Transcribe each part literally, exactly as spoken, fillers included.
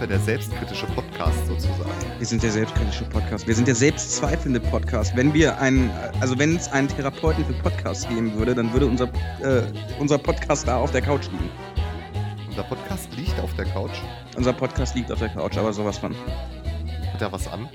wir der selbstkritische Podcast sozusagen. Wir sind der selbstkritische Podcast. Wir sind der selbstzweifelnde Podcast. Wenn wir einen, also wenn es einen Therapeuten für Podcasts geben würde, dann würde unser, äh, unser Podcast da auf der Couch liegen. Unser Podcast liegt auf der Couch. Unser Podcast liegt auf der Couch, aber sowas von. Hat er was an?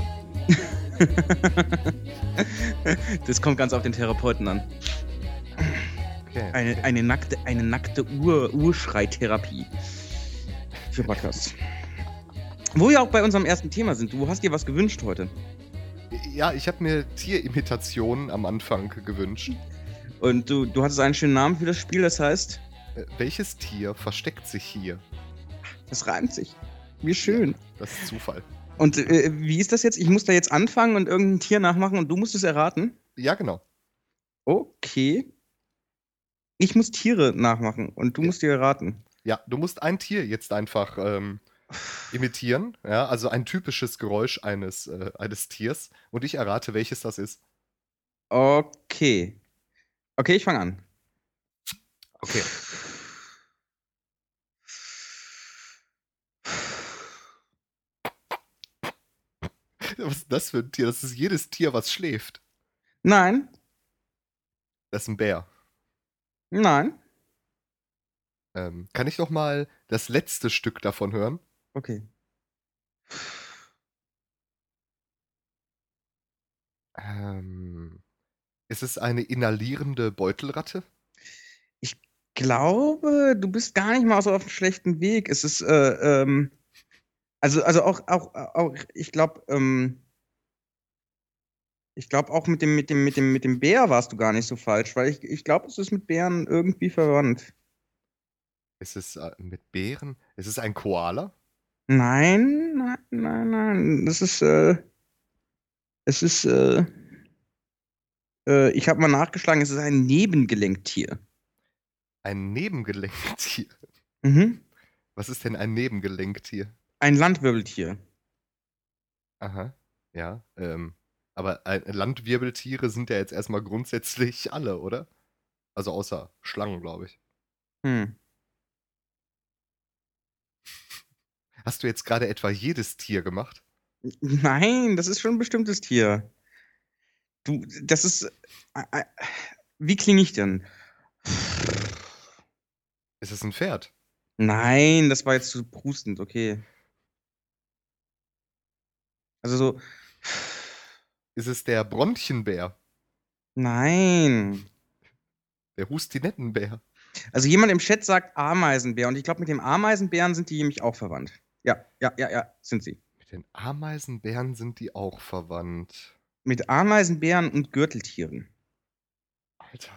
Das kommt ganz auf den Therapeuten an. Okay. Eine, eine nackte, eine nackte Ur, Urschreitherapie für Podcasts. Wo wir auch bei unserem ersten Thema sind. Du hast dir was gewünscht heute. Ja, ich habe mir Tierimitationen am Anfang gewünscht. Und du, du hattest einen schönen Namen für das Spiel, das heißt? Äh, welches Tier versteckt sich hier? Das reimt sich. Wie schön. Ja, das ist Zufall. Und äh, wie ist das jetzt? Ich muss da jetzt anfangen und irgendein Tier nachmachen und du musst es erraten? Ja, genau. Okay. Ich muss Tiere nachmachen und du Ja. musst die erraten. Ja, du musst ein Tier jetzt einfach ähm, imitieren. Ja, also ein typisches Geräusch eines, äh, eines Tiers. Und ich errate, welches das ist. Okay. Okay, ich fange an. Okay. Was ist das für ein Tier? Das ist jedes Tier, was schläft. Nein, Das ist ein Bär. nein. Ähm, kann ich noch mal das letzte Stück davon hören? Okay. Ähm, ist es eine inhalierende Beutelratte? Ich glaube, du bist gar nicht mal so auf einem schlechten Weg. Es ist, äh, ähm, also, also auch, auch, auch, ich glaube, ähm, ich glaube auch mit dem, mit dem, mit dem, mit dem Bär warst du gar nicht so falsch, weil ich, ich glaube, es ist mit Bären irgendwie verwandt. Ist es äh, mit Bären? Ist es ein Koala? Nein, nein, nein, nein. Das ist, äh, es ist, äh, äh, ich habe mal nachgeschlagen, es ist ein Nebengelenktier. Ein Nebengelenktier? Mhm. Was ist denn ein Nebengelenktier? Ein Landwirbeltier. Aha, ja. Ähm, aber äh, Landwirbeltiere sind ja jetzt erstmal grundsätzlich alle, oder? Also außer Schlangen, glaube ich. Hm. Hast du jetzt gerade etwa jedes Tier gemacht? Nein, das ist schon ein bestimmtes Tier. Du, das ist, äh, äh, wie klinge ich denn? Ist es ein Pferd? Nein, das war jetzt zu prustend, okay. Also so, Ist es der Bronchienbär? nein. Der Hustinettenbär? Also jemand im Chat sagt Ameisenbär und ich glaube, mit dem Ameisenbären sind die nämlich auch verwandt. Ja, ja, ja, ja, sind sie. Mit den Ameisenbären sind die auch verwandt. Mit Ameisenbären und Gürteltieren. Alter.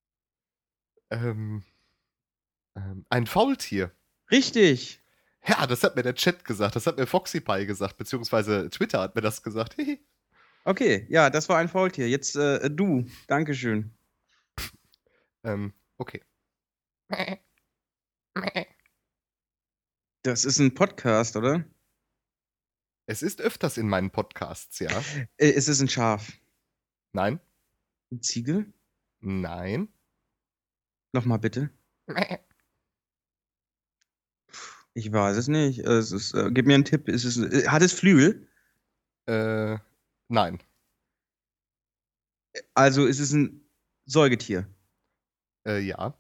Ähm, ähm, ein Faultier. Richtig. Ja, das hat mir der Chat gesagt. Das hat mir FoxyPie gesagt, beziehungsweise Twitter hat mir das gesagt. Okay, ja, das war ein Faultier. Jetzt äh, du. Dankeschön. ähm, okay. Das ist ein Podcast, oder? Es ist öfters in meinen Podcasts, ja. Äh, es ist ein Schaf. Nein, Ein Ziegel? nein. Nochmal bitte. Ich weiß es nicht. Es ist, äh, gib mir einen Tipp. Ist es, äh, hat es Flügel? Äh, nein. Also ist es ein Säugetier? Äh, ja.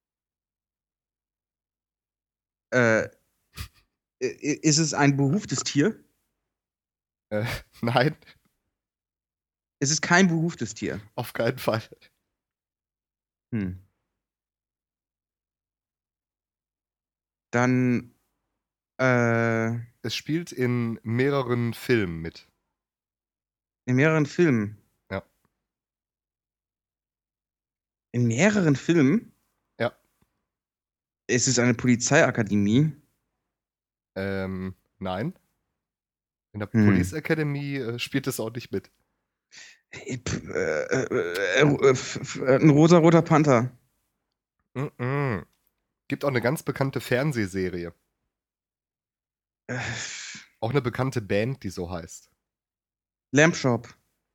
Äh, i- ist es ein behuftes Tier? Äh, nein, Es ist kein behuftes Tier. auf keinen Fall. Hm. Dann, äh, Es spielt in mehreren Filmen mit. in mehreren Filmen. Ja. In mehreren Filmen? Ja. Ist es eine Polizeiakademie? Ähm, nein. In der Hm. Police Academy äh, spielt es auch nicht mit. Äh, pf, äh, äh, äh, f- f- äh, ein rosa-roter Panther. Mm-mm. Gibt auch eine ganz bekannte Fernsehserie. Äh, Auch eine bekannte Band, die so heißt. Lampshop.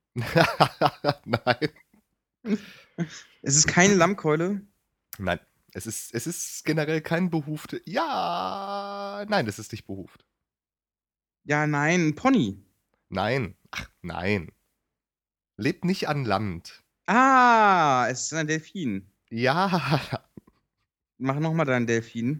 Nein. Es ist keine Lammkeule. Nein. Es ist, es ist generell kein behufte. Ja, nein, es ist nicht behuft. Ja, nein, ein Pony. Nein, ach, nein. Lebt nicht an Land. Ah, es ist ein Delfin. Ja, Mach nochmal deinen Delfin.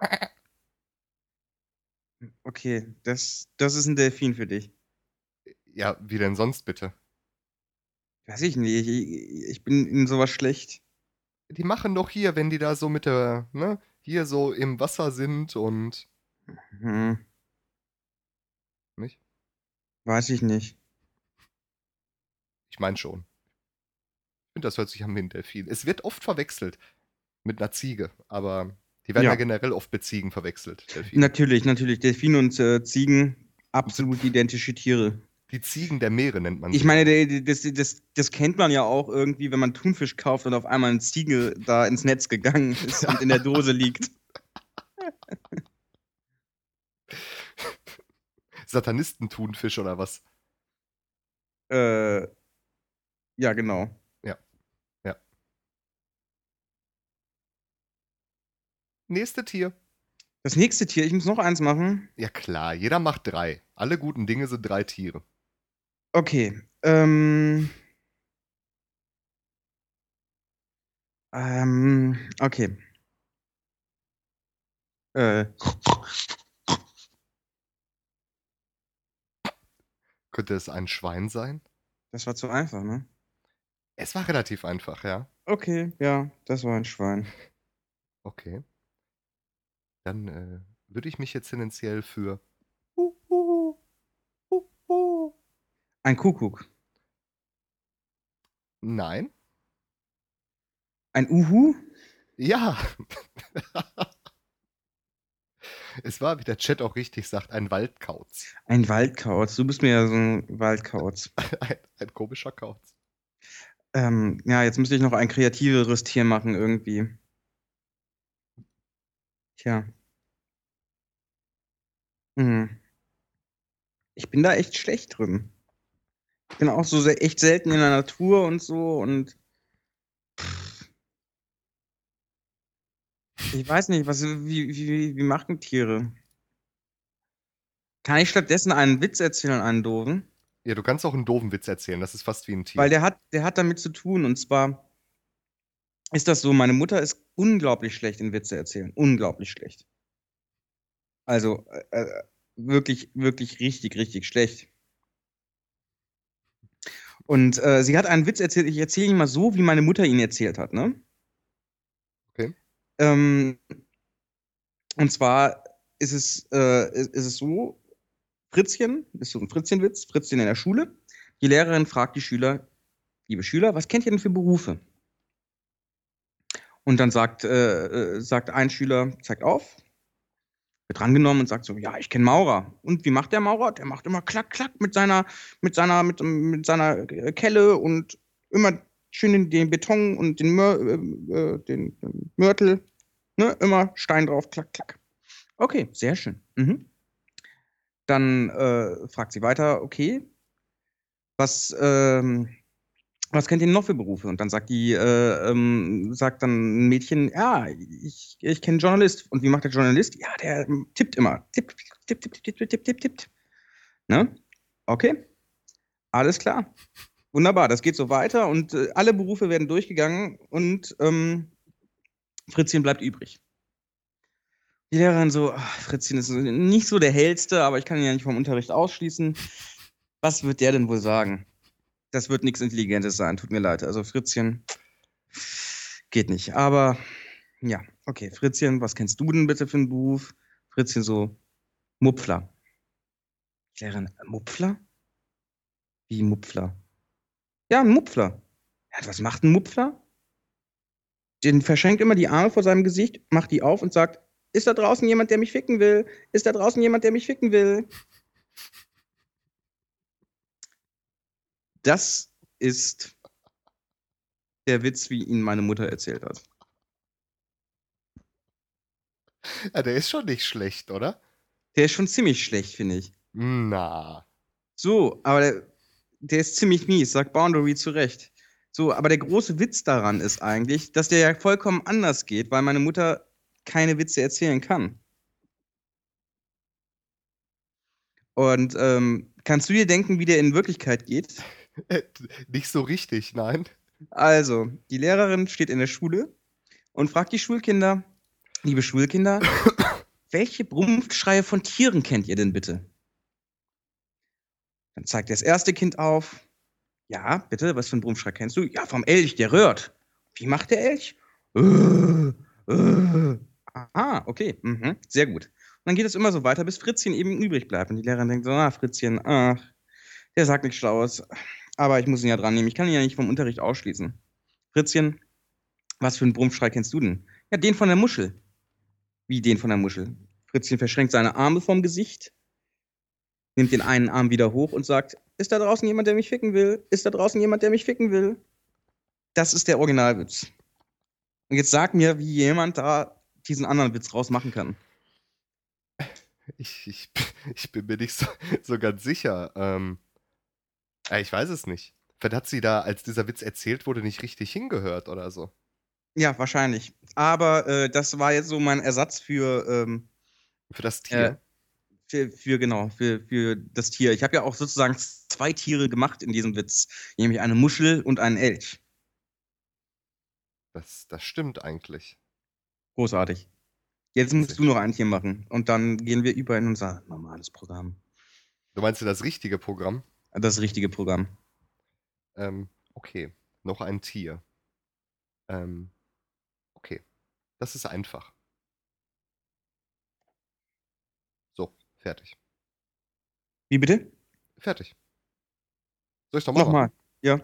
Okay, das, das ist ein Delfin für dich. ja, wie denn sonst bitte? Weiß ich nicht, ich, ich bin in sowas schlecht. Die machen doch hier, wenn die da so mit der, ne, hier so im Wasser sind und, Hm, nicht? weiß ich nicht. Ich meine schon. Ich finde, das hört sich an wie ein Delfin. Es wird oft verwechselt mit einer Ziege, aber die werden ja Ja, generell oft mit Ziegen verwechselt, Delfine. natürlich, natürlich. Delfine und äh, Ziegen, absolut Sind identische Tiere. die Ziegen der Meere nennt man Ich sie meine, auch. der- das, das, das kennt man ja auch irgendwie, wenn man Thunfisch kauft und auf einmal eine Ziege da ins Netz gegangen ist und in der Dose liegt. Satanistenthunfisch oder was? Äh, ja, genau. Ja, ja. Nächste Tier. Das nächste Tier, ich muss noch eins machen. Ja klar, jeder macht drei. Alle guten Dinge sind drei Tiere. Okay. Ähm, ähm, okay. Äh, Könnte es ein Schwein sein? das war zu einfach, ne? Es war relativ einfach, ja. Okay, ja, das war ein Schwein. Okay. Dann äh, würde ich mich jetzt tendenziell für Huhu, Huhu. Ein Kuckuck. Nein. Ein Uhu? Ja. Es war, wie der Chat auch richtig sagt, ein Waldkauz. Ein Waldkauz. Du bist mir ja so ein Waldkauz. Ein, ein komischer Kauz. Ähm, ja, jetzt müsste ich noch ein kreativeres Tier machen irgendwie. Tja. Hm. Ich bin da echt schlecht drin. Ich bin auch so sehr, echt selten in der Natur und so und ich weiß nicht, was, wie, wie, wie machen Tiere? Kann ich stattdessen einen Witz erzählen, einen doofen? Ja, du kannst auch einen doofen Witz erzählen. Das ist fast wie ein Weil Tier. der hat, der hat damit zu tun. Und zwar ist das so, meine Mutter ist unglaublich schlecht in Witze erzählen. Unglaublich schlecht. Also äh, äh, wirklich, wirklich richtig, richtig schlecht. Und äh, sie hat einen Witz erzählt, ich erzähle ihn mal so, wie meine Mutter ihn erzählt hat, ne? Okay. Ähm, und zwar ist es, äh, ist, ist es so, Fritzchen, ist so ein Fritzchenwitz, Fritzchen in der Schule. Die Lehrerin fragt die Schüler, liebe Schüler, was kennt ihr denn für Berufe? Und dann sagt, äh, äh, sagt ein Schüler, zeigt auf, wird drangenommen und sagt so, ja, ich kenne Maurer. Und wie macht der Maurer? Der macht immer klack, klack mit seiner, mit seiner, mit, mit seiner Kelle und immer schön in den Beton und den, Mör, äh, den, den Mörtel, ne, immer Stein drauf, klack, klack. Okay, sehr schön. Mhm. Dann äh, fragt sie weiter, okay, was, ähm, was kennt ihr noch für Berufe? Und dann sagt die, äh, ähm, sagt dann ein Mädchen, ja, ich, ich kenne Journalist. Und wie macht der Journalist? Ja, der ähm, tippt immer. Tipp, tipp, tipp, tipp, tipp, tipp, tipp, tipp, tippt. Ne? Okay, alles klar. Wunderbar, das geht so weiter und äh, alle Berufe werden durchgegangen und ähm, Fritzchen bleibt übrig. Die Lehrerin so, ach, Fritzchen ist nicht so der hellste, aber ich kann ihn ja nicht vom Unterricht ausschließen. Was wird der denn wohl sagen? Das wird nichts Intelligentes sein, tut mir leid. Also Fritzchen geht nicht. Aber ja, okay, Fritzchen, was kennst du denn bitte für einen Beruf? Fritzchen so, Mupfler. Lehrerin, Mupfler? Wie Mupfler? Ja, ein Mupfler. Ja, was macht ein Mupfler? Den verschränkt immer die Arme vor seinem Gesicht, macht die auf und sagt, ist da draußen jemand, der mich ficken will? Ist da draußen jemand, der mich ficken will? Das ist der Witz, wie ihn meine Mutter erzählt hat. Ja, der ist schon nicht schlecht, oder? Der ist schon ziemlich schlecht, finde ich. Na. So, aber der, der ist ziemlich mies, sagt Boundary zu Recht. So, aber der große Witz daran ist eigentlich, dass der ja vollkommen anders geht, weil meine Mutter keine Witze erzählen kann. Und ähm, kannst du dir denken, wie der in Wirklichkeit geht? Äh, nicht so richtig, nein. Also, die Lehrerin steht in der Schule und fragt die Schulkinder, liebe Schulkinder, welche Brummschreie von Tieren kennt ihr denn bitte? Dann zeigt das erste Kind auf. Ja, bitte, was für einen Brummschrei kennst du? Ja, vom Elch, der röhrt. Wie macht der Elch? Äh, äh. Aha, okay, mhm, sehr gut. Und dann geht es immer so weiter, bis Fritzchen eben übrig bleibt. Und die Lehrerin denkt so, ah, Fritzchen, ach, der sagt nichts Schlaues. Aber ich muss ihn ja dran nehmen. Ich kann ihn ja nicht vom Unterricht ausschließen. Fritzchen, was für einen Brummschrei kennst du denn? Ja, den von der Muschel. Wie den von der Muschel? Fritzchen verschränkt seine Arme vom Gesicht, nimmt den einen Arm wieder hoch und sagt, ist da draußen jemand, der mich ficken will? Ist da draußen jemand, der mich ficken will? Das ist der Originalwitz. Und jetzt sag mir, wie jemand da diesen anderen Witz rausmachen kann. Ich, ich, ich bin mir nicht so, so ganz sicher. Ähm, äh, ich weiß es nicht. Vielleicht hat sie da, als dieser Witz erzählt wurde, nicht richtig hingehört oder so. Ja, wahrscheinlich. Aber äh, das war jetzt so mein Ersatz für, ähm, Für das Tier. äh, für, für genau, für, für das Tier. Ich habe ja auch sozusagen zwei Tiere gemacht in diesem Witz, nämlich eine Muschel und einen Elch. Das, das stimmt eigentlich. Großartig. Jetzt musst Sehr du noch ein Tier machen und dann gehen wir über in unser normales Programm. Du meinst du das richtige Programm? Das richtige Programm. Ähm, okay. Noch ein Tier. Ähm, okay. Das ist einfach. So, fertig. Wie bitte? Fertig. Soll ich nochmal Nochmal. machen? Ja.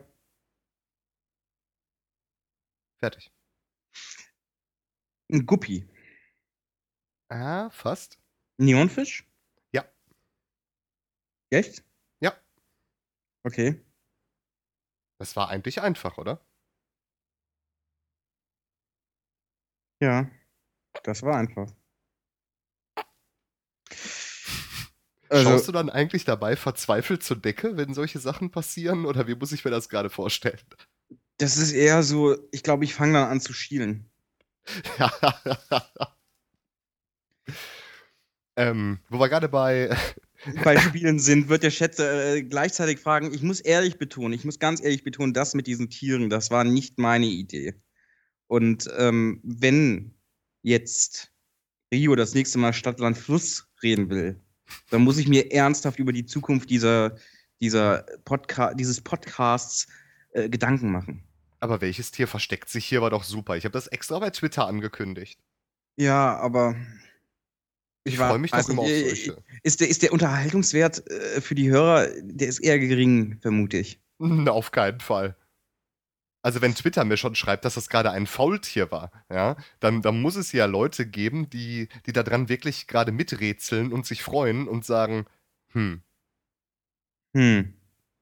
Fertig. Ein Guppi. Ah, fast. Neonfisch? Ja. Echt? Ja. Okay. Das war eigentlich einfach, oder? Ja. Das war einfach. Schaust Also, du dann eigentlich dabei verzweifelt zur Decke, wenn solche Sachen passieren? Oder wie muss ich mir das gerade vorstellen? das ist eher so, ich glaube, ich fange dann an zu schielen. ähm, wo wir gerade bei. Bei Spielen sind, wird der Chat äh, gleichzeitig fragen, ich muss ehrlich betonen, ich muss ganz ehrlich betonen, das mit diesen Tieren, das war nicht meine Idee. Und ähm, wenn jetzt Rio das nächste Mal Stadt, Land, Fluss reden will, dann muss ich mir ernsthaft über die Zukunft dieser, dieser Podca dieses Podcasts äh, Gedanken machen. Aber welches Tier versteckt sich hier, war doch super. Ich habe das extra bei Twitter angekündigt. Ja, aber Ich freue mich doch weiß immer auf nicht, solche. Ist der, ist der Unterhaltungswert äh, für die Hörer, der ist eher gering, vermute ich. Auf keinen Fall. Also wenn Twitter mir schon schreibt, dass das gerade ein Faultier war, ja, dann, dann muss es ja Leute geben, die, die daran wirklich gerade miträtseln und sich freuen und sagen, hm, Hm.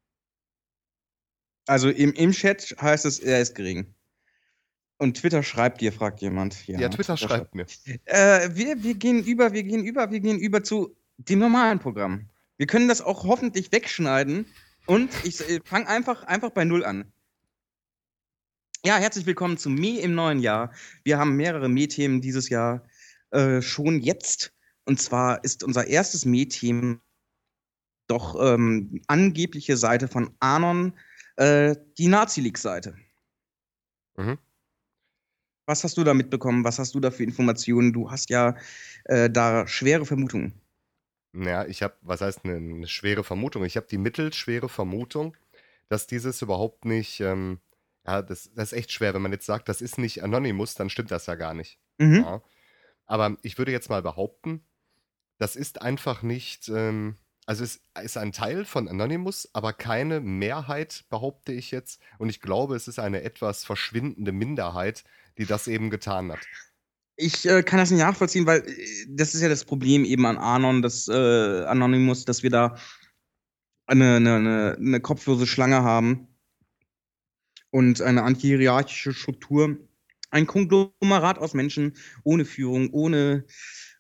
Also im, im Chat heißt es, er ist gering. Und Twitter schreibt dir, fragt jemand. Ja, ja, Twitter schreibt mir. Äh, wir, wir gehen über, wir gehen über, wir gehen über zu dem normalen Programm. Wir können das auch hoffentlich wegschneiden und ich äh, fange einfach, einfach bei Null an. Ja, herzlich willkommen zu Me im neuen Jahr. Wir haben mehrere Me-Themen dieses Jahr äh, schon jetzt. Und zwar ist unser erstes Me-Thema doch ähm, angebliche Seite von Anon, äh, die Nazi-Leaks-Seite. Mhm. Was hast du da mitbekommen? Was hast du da für Informationen? Du hast ja äh, da schwere Vermutungen. Ja, ich habe, was heißt eine, eine schwere Vermutung? Ich habe die mittelschwere Vermutung, dass dieses überhaupt nicht, ähm, ja, das, das ist echt schwer. Wenn man jetzt sagt, das ist nicht Anonymous, dann stimmt das ja gar nicht. Mhm. Ja. Aber ich würde jetzt mal behaupten, das ist einfach nicht, ähm, also es ist ein Teil von Anonymous, aber keine Mehrheit, behaupte ich jetzt. Und ich glaube, es ist eine etwas verschwindende Minderheit, die das eben getan hat. Ich äh, kann das nicht nachvollziehen, weil äh, das ist ja das Problem eben an Anon, das äh, Anonymous, dass wir da eine, eine, eine, eine kopflose Schlange haben und eine antihierarchische Struktur. Ein Konglomerat aus Menschen ohne Führung, ohne,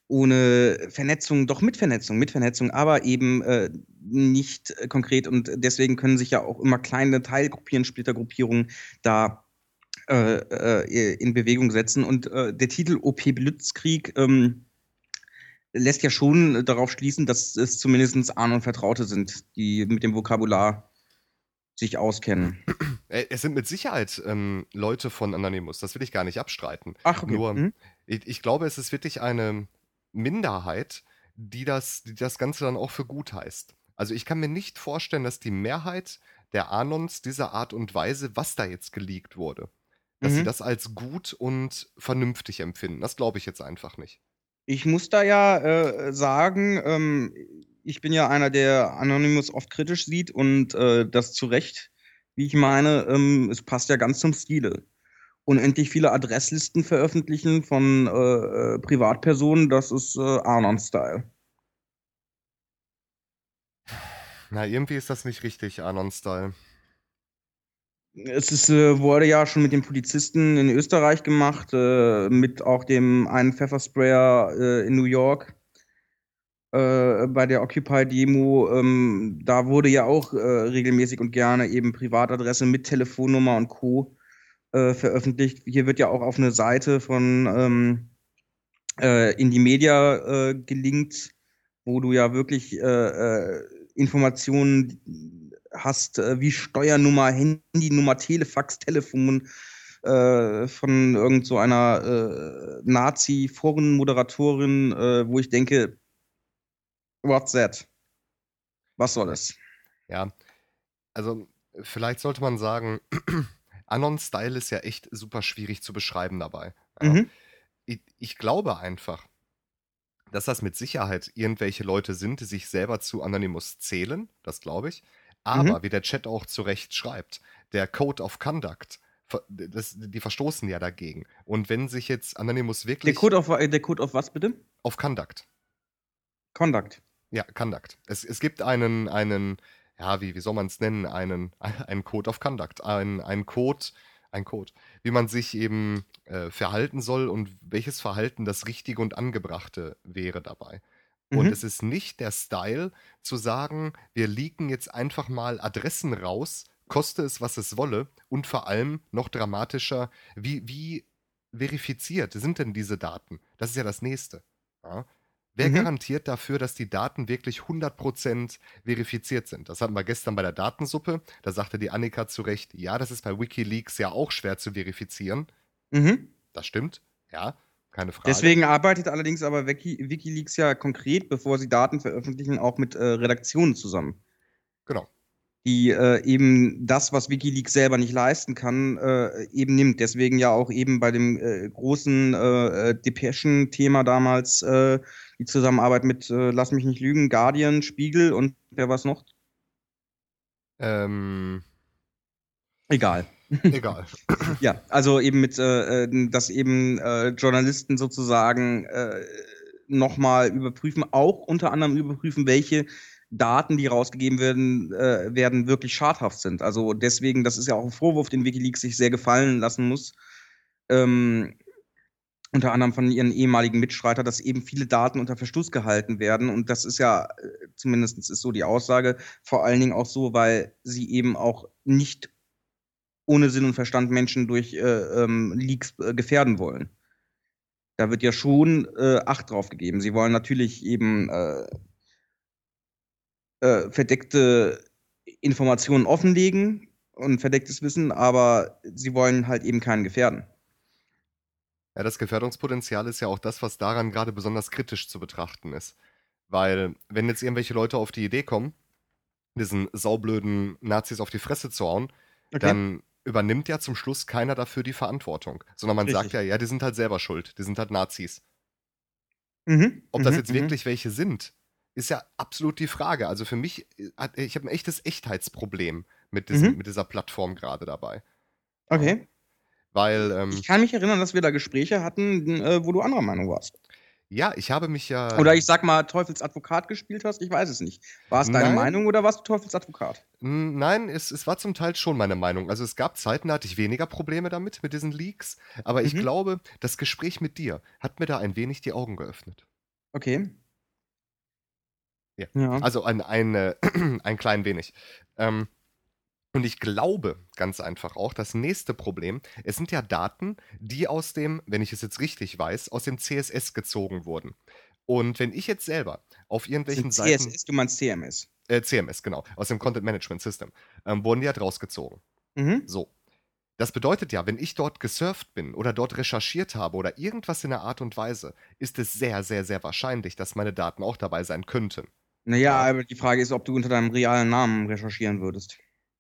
ohne Vernetzung, doch mit Vernetzung, mit Vernetzung, aber eben äh, nicht äh, konkret. Und deswegen können sich ja auch immer kleine Teilgruppierungen, Splittergruppierungen da äh, äh, in Bewegung setzen. Und äh, der Titel O P Blitzkrieg ähm, lässt ja schon darauf schließen, dass es zumindest Ahnen und Vertraute sind, die mit dem Vokabular sich auskennen. Äh, Es sind mit Sicherheit ähm, Leute von Anonymous, das will ich gar nicht abstreiten. Ach, okay. Nur, Mhm. ich, ich glaube, es ist wirklich eine Minderheit, die das, die das Ganze dann auch für gut heißt. Also ich kann mir nicht vorstellen, dass die Mehrheit der Anons dieser Art und Weise, was da jetzt geleakt wurde, dass sie Mhm. das als gut und vernünftig empfinden. Das glaube ich jetzt einfach nicht. Ich muss da ja äh, sagen, ähm, ich bin ja einer, der Anonymous oft kritisch sieht und äh, das zu Recht, wie ich meine, ähm, es passt ja ganz zum Stile. Unendlich viele Adresslisten veröffentlichen von äh, äh, Privatpersonen, das ist äh, Anon-Style. Na, irgendwie ist das nicht richtig, Anon-Style. Es ist, äh, wurde ja schon mit den Polizisten in Österreich gemacht, äh, mit auch dem einen Pfeffersprayer äh, in New York. Äh, bei der Occupy-Demo, ähm, da wurde ja auch äh, regelmäßig und gerne eben Privatadresse mit Telefonnummer und Co. Äh, veröffentlicht. Hier wird ja auch auf eine Seite von ähm, äh, Indie Media äh, gelinkt, wo du ja wirklich äh, äh, Informationen hast, äh, wie Steuernummer, Handynummer, Telefax, Telefon äh, von irgend so einer äh, Nazi-Forenmoderatorin, äh, wo ich denke, what's that? Was soll das? Ja, also vielleicht sollte man sagen, Anon-Style ist ja echt super schwierig zu beschreiben dabei. Ja. Mhm. Ich, ich glaube einfach, dass das mit Sicherheit irgendwelche Leute sind, die sich selber zu Anonymous zählen, das glaube ich. Aber, Mhm. wie der Chat auch zu Recht schreibt, der Code of Conduct, ver- das, die verstoßen ja dagegen. Und wenn sich jetzt Anonymous Der wirklich Code auf, äh, der Code auf was bitte? auf Conduct, Conduct. ja, Conduct. Es, es gibt einen, einen, ja, wie, wie soll man es nennen, einen, einen Code of Conduct, ein, ein Code, ein Code, wie man sich eben äh, verhalten soll und welches Verhalten das Richtige und Angebrachte wäre dabei. Und es Mhm. ist nicht der Style zu sagen, wir leaken jetzt einfach mal Adressen raus, koste es, was es wolle, und vor allem noch dramatischer, wie, wie verifiziert sind denn diese Daten? Das ist ja das Nächste. Ja? Wer Mhm. garantiert dafür, dass die Daten wirklich hundert Prozent verifiziert sind? Das hatten wir gestern bei der Datensuppe. Da sagte die Annika zu Recht, ja, das ist bei WikiLeaks ja auch schwer zu verifizieren. Mhm. Das stimmt, ja, keine Frage. Deswegen arbeitet allerdings aber Wiki, WikiLeaks ja konkret, bevor sie Daten veröffentlichen, auch mit äh, Redaktionen zusammen, Genau. die äh, eben das, was WikiLeaks selber nicht leisten kann, äh, eben nimmt. Deswegen ja auch eben bei dem äh, großen äh, äh, Depeschen-Thema damals äh, die Zusammenarbeit mit, äh, lass mich nicht lügen, Guardian, Spiegel und wer war's noch? Ähm, Egal. egal. Ja, also eben mit, äh, äh, dass eben äh, Journalisten sozusagen äh, nochmal überprüfen, auch unter anderem überprüfen, welche Daten, die rausgegeben werden, äh, werden wirklich schadhaft sind. Also deswegen, das ist ja auch ein Vorwurf, den WikiLeaks sich sehr gefallen lassen muss. Ähm, unter anderem von ihren ehemaligen Mitstreiter, dass eben viele Daten unter Verschluss gehalten werden. Und das ist ja, äh, zumindest ist so die Aussage, vor allen Dingen auch so, weil sie eben auch nicht ohne Sinn und Verstand Menschen durch äh, ähm, Leaks äh, gefährden wollen. Da wird ja schon äh, Acht drauf gegeben. Sie wollen natürlich eben äh, äh, verdeckte Informationen offenlegen und verdecktes Wissen, aber sie wollen halt eben keinen gefährden. Ja, das Gefährdungspotenzial ist ja auch das, was daran gerade besonders kritisch zu betrachten ist. Weil, wenn jetzt irgendwelche Leute auf die Idee kommen, diesen saublöden Nazis auf die Fresse zu hauen, Okay, dann übernimmt ja zum Schluss keiner dafür die Verantwortung. Sondern man sagt ja, richtig. ja, die sind halt selber schuld. Die sind halt Nazis. Mhm, Ob das mhm, jetzt mhm, wirklich welche sind, ist ja absolut die Frage. Also für mich, äh, hat- ich habe ein echtes Echtheitsproblem mit, diesem, mhm. mit dieser Plattform gerade dabei. Ja. Okay. Weil, Ich ähm, kann mich erinnern, dass wir da Gespräche hatten, äh, wo du anderer Meinung warst. ja, ich habe mich ja. Oder ich sag mal, Teufelsadvokat gespielt hast, ich weiß es nicht. War es deine Nein, Meinung oder warst du Teufelsadvokat? Hm, nein, es, es war zum Teil schon meine Meinung. Also es gab Zeiten, da hatte ich weniger Probleme damit, mit diesen Leaks. Aber ich Mhm. glaube, das Gespräch mit dir hat mir da ein wenig die Augen geöffnet. Okay. Ja. Ja. Also ein, ein, äh, ein klein wenig. Ähm, und ich glaube ganz einfach auch, das nächste Problem, es sind ja Daten, die aus dem, wenn ich es jetzt richtig weiß, aus dem C S S gezogen wurden. Und wenn ich jetzt selber auf Das sind irgendwelchen Seiten, C S S, du meinst C M S. äh, C M S, genau, aus dem Content Management System, ähm, wurden die halt rausgezogen. Mhm. So. Das bedeutet ja, wenn ich dort gesurft bin oder dort recherchiert habe oder irgendwas in der Art und Weise, ist es sehr, sehr, sehr wahrscheinlich, dass meine Daten auch dabei sein könnten. Naja, Ja, aber die Frage ist, ob du unter deinem realen Namen recherchieren würdest.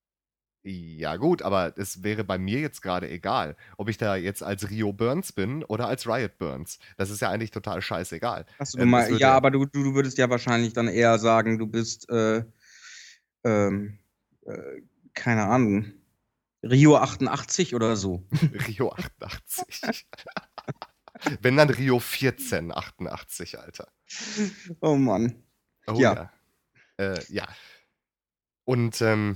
ja gut, aber es wäre bei mir jetzt gerade egal, ob ich da jetzt als Rio Burns bin oder als Riot Burns. Das ist ja eigentlich total scheißegal. Achso, du Ähm, es mal, ja, würde, aber du, du, du würdest ja wahrscheinlich dann eher sagen, du bist, äh, ähm, äh, keine Ahnung, Rio achtundachtzig oder so. Rio achtundachtzig. Wenn dann Rio vierzehn achtundachtzig, Alter. Oh Mann. Oh Ja. ja. Äh, ja. Und ähm,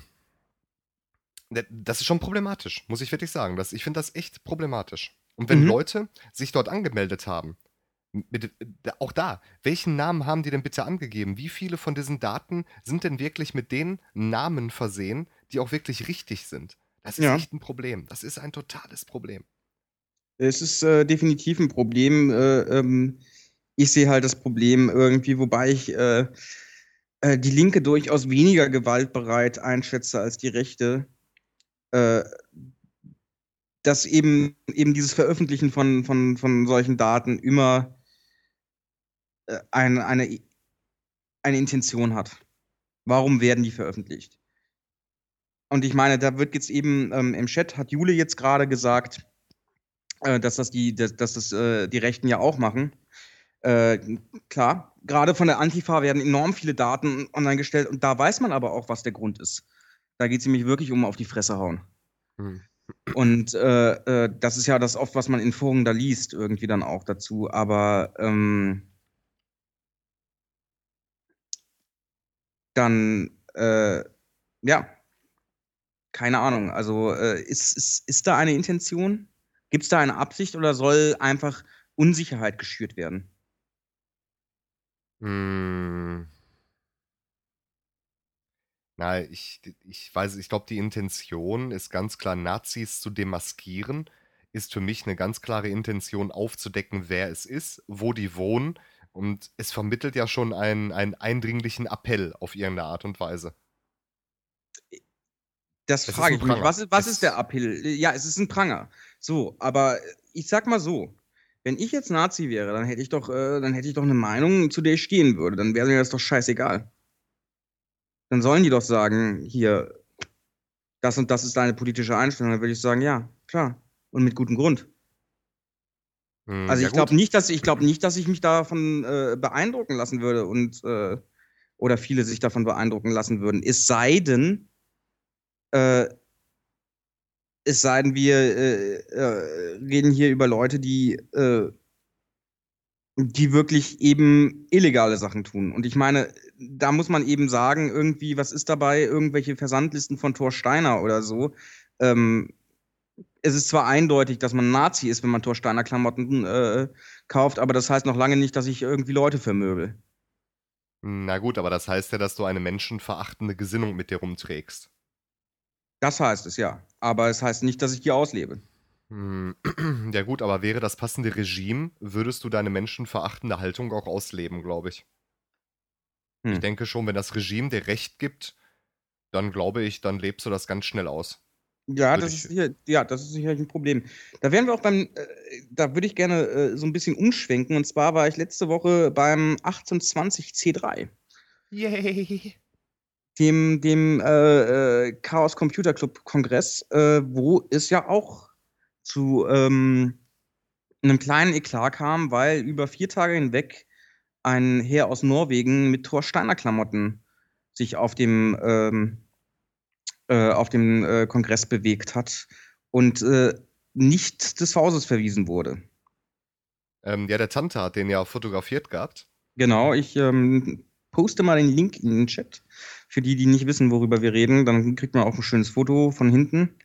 Ne, das ist schon problematisch, muss ich wirklich sagen. Das, ich finde das echt problematisch. Und wenn Mhm. Leute sich dort angemeldet haben, mit, auch da, welchen Namen haben die denn bitte angegeben? Wie viele von diesen Daten sind denn wirklich mit den Namen versehen, die auch wirklich richtig sind? Das ist Ja. echt ein Problem. Das ist ein totales Problem. Es ist äh, definitiv ein Problem. Äh, ähm, ich sehe halt das Problem irgendwie, wobei ich äh, äh, die Linke durchaus weniger gewaltbereit einschätze als die Rechte. Äh, dass eben, eben dieses Veröffentlichen von, von, von solchen Daten immer äh, ein, eine, eine Intention hat. Warum werden die veröffentlicht? Und ich meine, da wird jetzt eben ähm, im Chat hat Jule jetzt gerade gesagt, äh, dass das die, dass, dass das äh, die Rechten ja auch machen. Äh, klar, gerade von der Antifa werden enorm viele Daten online gestellt und da weiß man aber auch, was der Grund ist. Da geht es nämlich wirklich um auf die Fresse hauen. Hm. Und äh, äh, das ist ja das oft, was man in Foren da liest, irgendwie dann auch dazu. Aber ähm, dann, äh, ja, keine Ahnung. Also äh, ist, ist, ist da eine Intention? Gibt es da eine Absicht oder soll einfach Unsicherheit geschürt werden? Hm. Na, ich, ich weiß, ich glaube, die Intention ist ganz klar, Nazis zu demaskieren, ist für mich eine ganz klare Intention, aufzudecken, wer es ist, wo die wohnen. Und es vermittelt ja schon einen, einen eindringlichen Appell auf irgendeine Art und Weise. Das Es ist frage ein ich mich. Pranger. Was ist, was ist der Es, Appell? Ja, es ist ein Pranger. So, aber ich sag mal so, wenn ich jetzt Nazi wäre, dann hätte ich doch, äh, dann hätte ich doch eine Meinung, zu der ich stehen würde. Dann wäre mir das doch scheißegal. Dann sollen die doch sagen, hier, das und das ist deine politische Einstellung. Dann würde ich sagen, ja, klar. Und mit gutem Grund. hm, Also ja ich glaube gut. nicht, dass ich glaube nicht, dass ich mich davon äh, beeindrucken lassen würde und äh, oder viele sich davon beeindrucken lassen würden. Es sei denn, äh, es sei denn, wir äh, äh, reden hier über Leute, die, äh, die wirklich eben illegale Sachen tun. Und ich meine, da muss man eben sagen, irgendwie, was ist dabei? Irgendwelche Versandlisten von Thor Steiner oder so. Ähm, es ist zwar eindeutig, dass man Nazi ist, wenn man Thor Steiner Klamotten äh, kauft, aber das heißt noch lange nicht, dass ich irgendwie Leute vermöbel. Na gut, aber das heißt ja, dass du eine menschenverachtende Gesinnung mit dir rumträgst. Das heißt es ja. Aber es heißt nicht, dass ich die auslebe. Hm, ja gut, aber wäre das passende Regime, würdest du deine menschenverachtende Haltung auch ausleben, glaube ich. Ich Hm. denke schon, wenn das Regime dir Recht gibt, dann glaube ich, dann lebst du das ganz schnell aus. Ja, Würde das ist ich. sicher, ja, das ist sicherlich ein Problem. Da wären wir auch beim, äh, da würde ich gerne äh, so ein bisschen umschwenken. Und zwar war ich letzte Woche beim achtundzwanzig C drei, Yay! dem, dem äh, äh, Chaos Computer Club Kongress, äh, wo es ja auch zu ähm, einem kleinen Eklat kam, weil über vier Tage hinweg ein Herr aus Norwegen mit Thor Steiner Klamotten sich auf dem ähm, äh, auf dem äh, Kongress bewegt hat und äh, nicht des Hauses verwiesen wurde. Ähm, ja, der Tante hat den ja fotografiert gehabt. Genau, ich ähm, poste mal den Link in den Chat. Für die, die nicht wissen, worüber wir reden, dann kriegt man auch ein schönes Foto von hinten.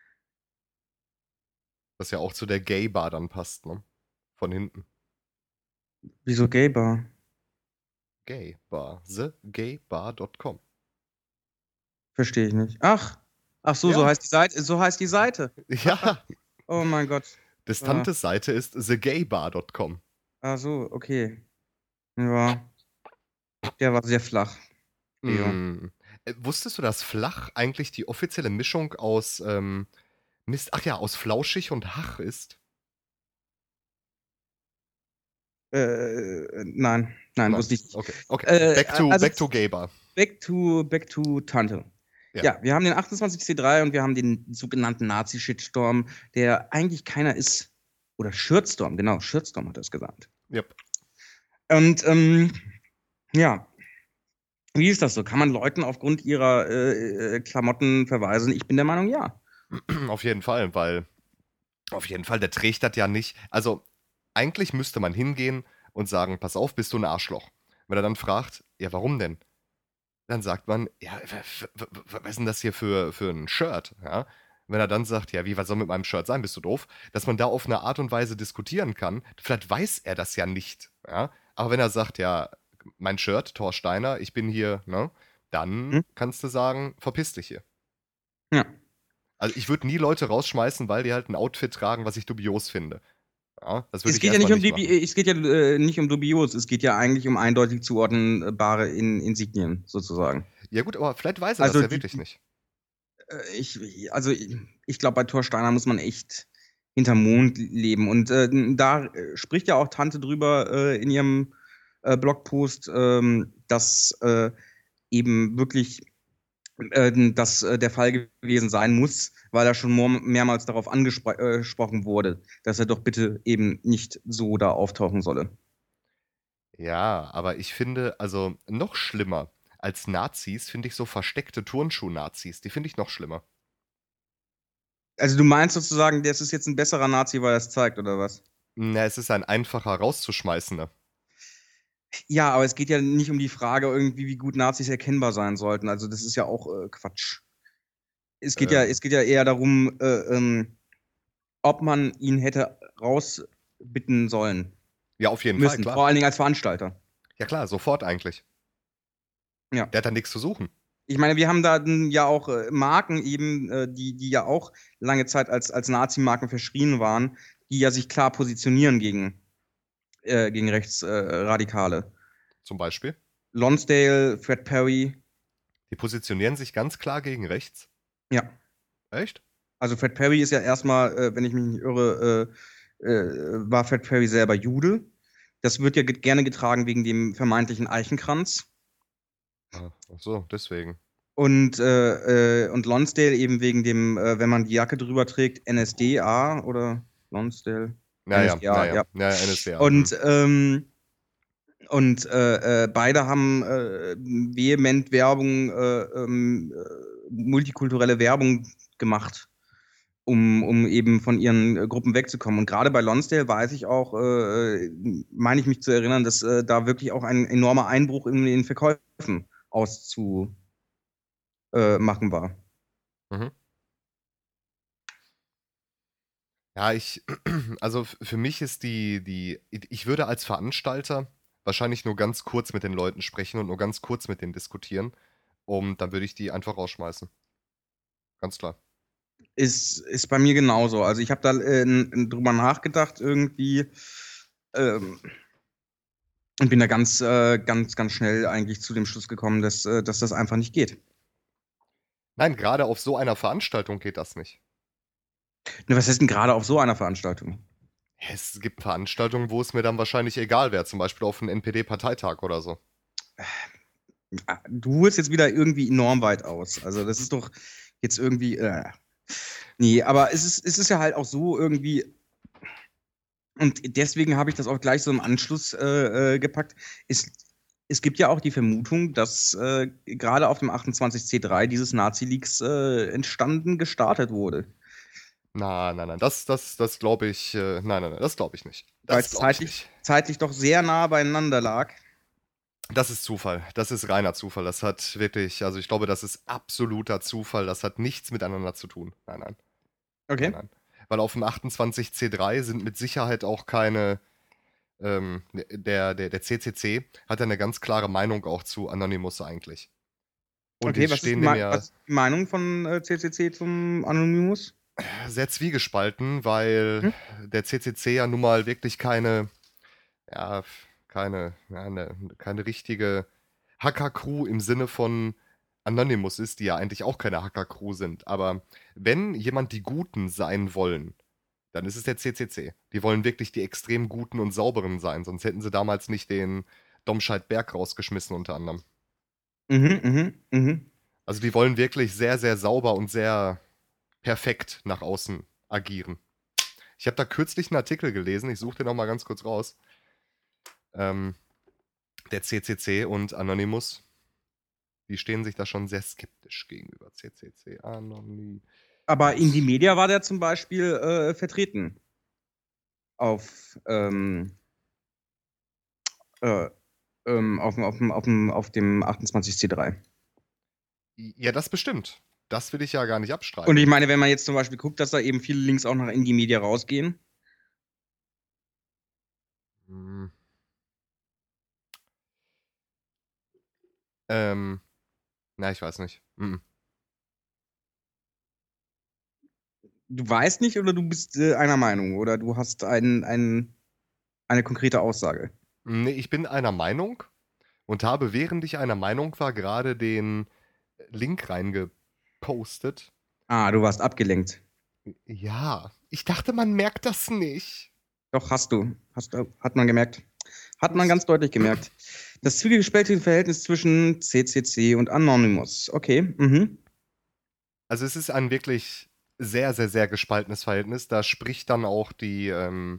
Das ja auch zu der Gay-Bar dann passt, ne? Von hinten. Wieso Gay-Bar? Gay Bar. the gay bar dot com. Verstehe ich nicht. Ach, ach so, so Ja. heißt die Seite. So heißt die Seite. Ja. Oh mein Gott. Distantes Seite ist the gay bar dot com. Ach so, okay. Ja. Der war sehr flach. Leo. Mm. Äh, wusstest du, dass flach eigentlich die offizielle Mischung aus ähm, Mist, ach ja, aus flauschig und hach ist? Äh, nein, nein, Nein. wusste ich nicht. Okay, okay. Äh, back to, also- back to Gay Bar. Back to, back to Tante. Ja. Ja. wir haben den achtundzwanzig C drei und wir haben den sogenannten Nazi-Shitstorm, der eigentlich keiner ist. Oder Shirtstorm, genau, Shirtstorm hat er es gesagt. Yep. Und ähm, ja, wie ist das so? Kann man Leuten aufgrund ihrer äh, äh, Klamotten verweisen? Ich bin der Meinung, ja. Auf jeden Fall, weil auf jeden Fall, der trägt das ja nicht. Also, eigentlich müsste man hingehen und sagen, pass auf, bist du ein Arschloch. Wenn er dann fragt, ja, warum denn? Dann sagt man, ja, w- w- w- was ist denn das hier für, für ein Shirt? Ja? Wenn er dann sagt, ja, wie, was soll mit meinem Shirt sein, bist du doof? Dass man da auf eine Art und Weise diskutieren kann, vielleicht weiß er das ja nicht. Ja? Aber wenn er sagt, ja, mein Shirt, Thor Steiner, ich bin hier, ne, dann Hm? kannst du sagen, verpiss dich hier. Ja. Also ich würde nie Leute rausschmeißen, weil die halt ein Outfit tragen, was ich dubios finde. Ja, das würde Es ich geht ja nicht erstmal um, nicht die, machen. es geht ja äh, nicht um dubios, es geht ja eigentlich um eindeutig zuordnenbare In Insignien, sozusagen. Ja gut, aber vielleicht weiß er Also das ja die- wirklich nicht. Äh, Ich, also ich, ich glaube, bei Thor Steiner muss man echt hinterm Mond leben. Und äh, da äh, spricht ja auch Tante drüber äh, in ihrem äh, Blogpost, ähm, dass äh, eben wirklich äh, das äh, der Fall gewesen sein muss, weil er schon more- mehrmals darauf angesprochen wurde, dass er doch bitte eben nicht so da auftauchen solle. Ja, aber ich finde, also noch schlimmer als Nazis finde ich so versteckte Turnschuh-Nazis. Die finde ich noch schlimmer. Also du meinst sozusagen, das ist jetzt ein besserer Nazi, weil er es zeigt, oder was? Na, es ist ein einfacher rauszuschmeißender. Ja, aber es geht ja nicht um die Frage irgendwie, wie gut Nazis erkennbar sein sollten. Also das ist ja auch äh, Quatsch. Es geht ja, Ähm. es geht ja eher darum, äh, ähm, ob man ihn hätte rausbitten sollen. Ja, auf jeden Fall, Müssen. klar. Vor allen Dingen als Veranstalter. Ja klar, sofort eigentlich. Ja. Der hat da nichts zu suchen. Ich meine, wir haben da n- ja auch äh, Marken eben, äh, die, die ja auch lange Zeit als, als Nazi-Marken verschrien waren, die ja sich klar positionieren gegen, äh, gegen Rechtsradikale. Zum Beispiel. Lonsdale, Fred Perry, Die positionieren sich ganz klar gegen rechts. ja. Echt? Also Fred Perry ist ja erstmal, äh, wenn ich mich nicht irre, äh, äh, war Fred Perry selber Jude. Das wird ja ge gerne getragen wegen dem vermeintlichen Eichenkranz. Ah, ach so, deswegen. Und, äh, äh, und Lonsdale eben wegen dem, äh, wenn man die Jacke drüber trägt, N S D A oder Lonsdale. Naja, N S D A, naja, ja. ja, N S D A. Und, ähm, und äh, äh, beide haben äh, vehement Werbung, äh, ähm, äh, multikulturelle Werbung gemacht, um, um eben von ihren äh, Gruppen wegzukommen. Und gerade bei Lonsdale weiß ich auch, äh, meine ich mich zu erinnern, dass äh, da wirklich auch ein enormer Einbruch in den Verkäufen auszumachen war. Mhm. Ja, ich, also f- für mich ist die, die, ich würde als Veranstalter wahrscheinlich nur ganz kurz mit den Leuten sprechen und nur ganz kurz mit denen diskutieren. Und dann würde ich die einfach rausschmeißen. Ganz klar. Ist, ist bei mir genauso. Also ich habe da äh, n- n- drüber nachgedacht irgendwie ähm, und bin da ganz, äh, ganz, ganz schnell eigentlich zu dem Schluss gekommen, dass, äh, dass das einfach nicht geht. Nein, gerade auf so einer Veranstaltung geht das nicht. Ne, was ist denn gerade auf so einer Veranstaltung? Es gibt Veranstaltungen, wo es mir dann wahrscheinlich egal wäre, zum Beispiel auf einem N P D-Parteitag oder so. Ah, Du holst jetzt wieder irgendwie enorm weit aus. Also das ist doch jetzt irgendwie. Äh. Nee, aber es ist, es ist ja halt auch so irgendwie. Und deswegen habe ich das auch gleich so im Anschluss äh, äh, gepackt. Es, es gibt ja auch die Vermutung, dass äh, gerade auf dem achtundzwanzig C drei dieses Nazi-Leaks äh, entstanden, gestartet wurde. Nein, nein, nein, das, das, das glaube ich, äh, nein, nein, nein, das glaube ich nicht. Weil Das es glaube ich zeitlich, nicht. zeitlich doch sehr nah beieinander lag. Das ist Zufall. Das ist reiner Zufall. Das hat wirklich, also ich glaube, das ist absoluter Zufall. Das hat nichts miteinander zu tun. Nein, nein, Okay. nein, nein. Weil auf dem achtundzwanzig C drei sind mit Sicherheit auch keine, ähm, der, der, der C C C hat ja eine ganz klare Meinung auch zu Anonymous eigentlich. Und Okay, die was ist, die stehen dem Mei- ja was ist die Meinung von äh, C C C zum Anonymous? sehr zwiegespalten, weil Hm? der C C C ja nun mal wirklich keine, ja, keine, ja, eine, keine richtige Hacker-Crew im Sinne von Anonymous ist, die ja eigentlich auch keine Hacker-Crew sind. Aber wenn jemand die Guten sein wollen, dann ist es der C C C. Die wollen wirklich die extrem Guten und Sauberen sein, sonst hätten sie damals nicht den Domscheit-Berg rausgeschmissen unter anderem. Mhm, mhm, mhm. Also die wollen wirklich sehr, sehr sauber und sehr perfekt nach außen agieren. Ich habe da kürzlich einen Artikel gelesen, ich suche den noch mal ganz kurz raus. Ähm, der C C C und Anonymous, die stehen sich da schon sehr skeptisch gegenüber. C C C, Anonymous. Aber Indie Media war der zum Beispiel äh, vertreten auf, ähm, äh, ähm, auf, dem- auf, dem- auf, dem- auf dem achtundzwanzig C drei. Ja, das bestimmt. Das will ich ja gar nicht Und abstreiten. ich meine, wenn man jetzt zum Beispiel guckt, dass da eben viele Links auch nach Indie Media rausgehen. Hm. Ähm, na, ich weiß nicht. Mhm. Du weißt nicht oder du bist äh, einer Meinung oder du hast ein, ein, eine konkrete Aussage. Nee, ich bin einer Meinung und habe, während ich einer Meinung war, gerade den Link reingepostet. Ah, du warst abgelenkt. Ja, ich dachte, man merkt das nicht. Doch, hast du. Hast, du- hat man gemerkt. Hat man Ich, ganz deutlich gemerkt. Das zwiegespaltete Verhältnis zwischen C C C und Anonymous. Okay. Mhm. also es ist ein wirklich sehr, sehr, sehr gespaltenes Verhältnis. Da spricht dann auch die ähm,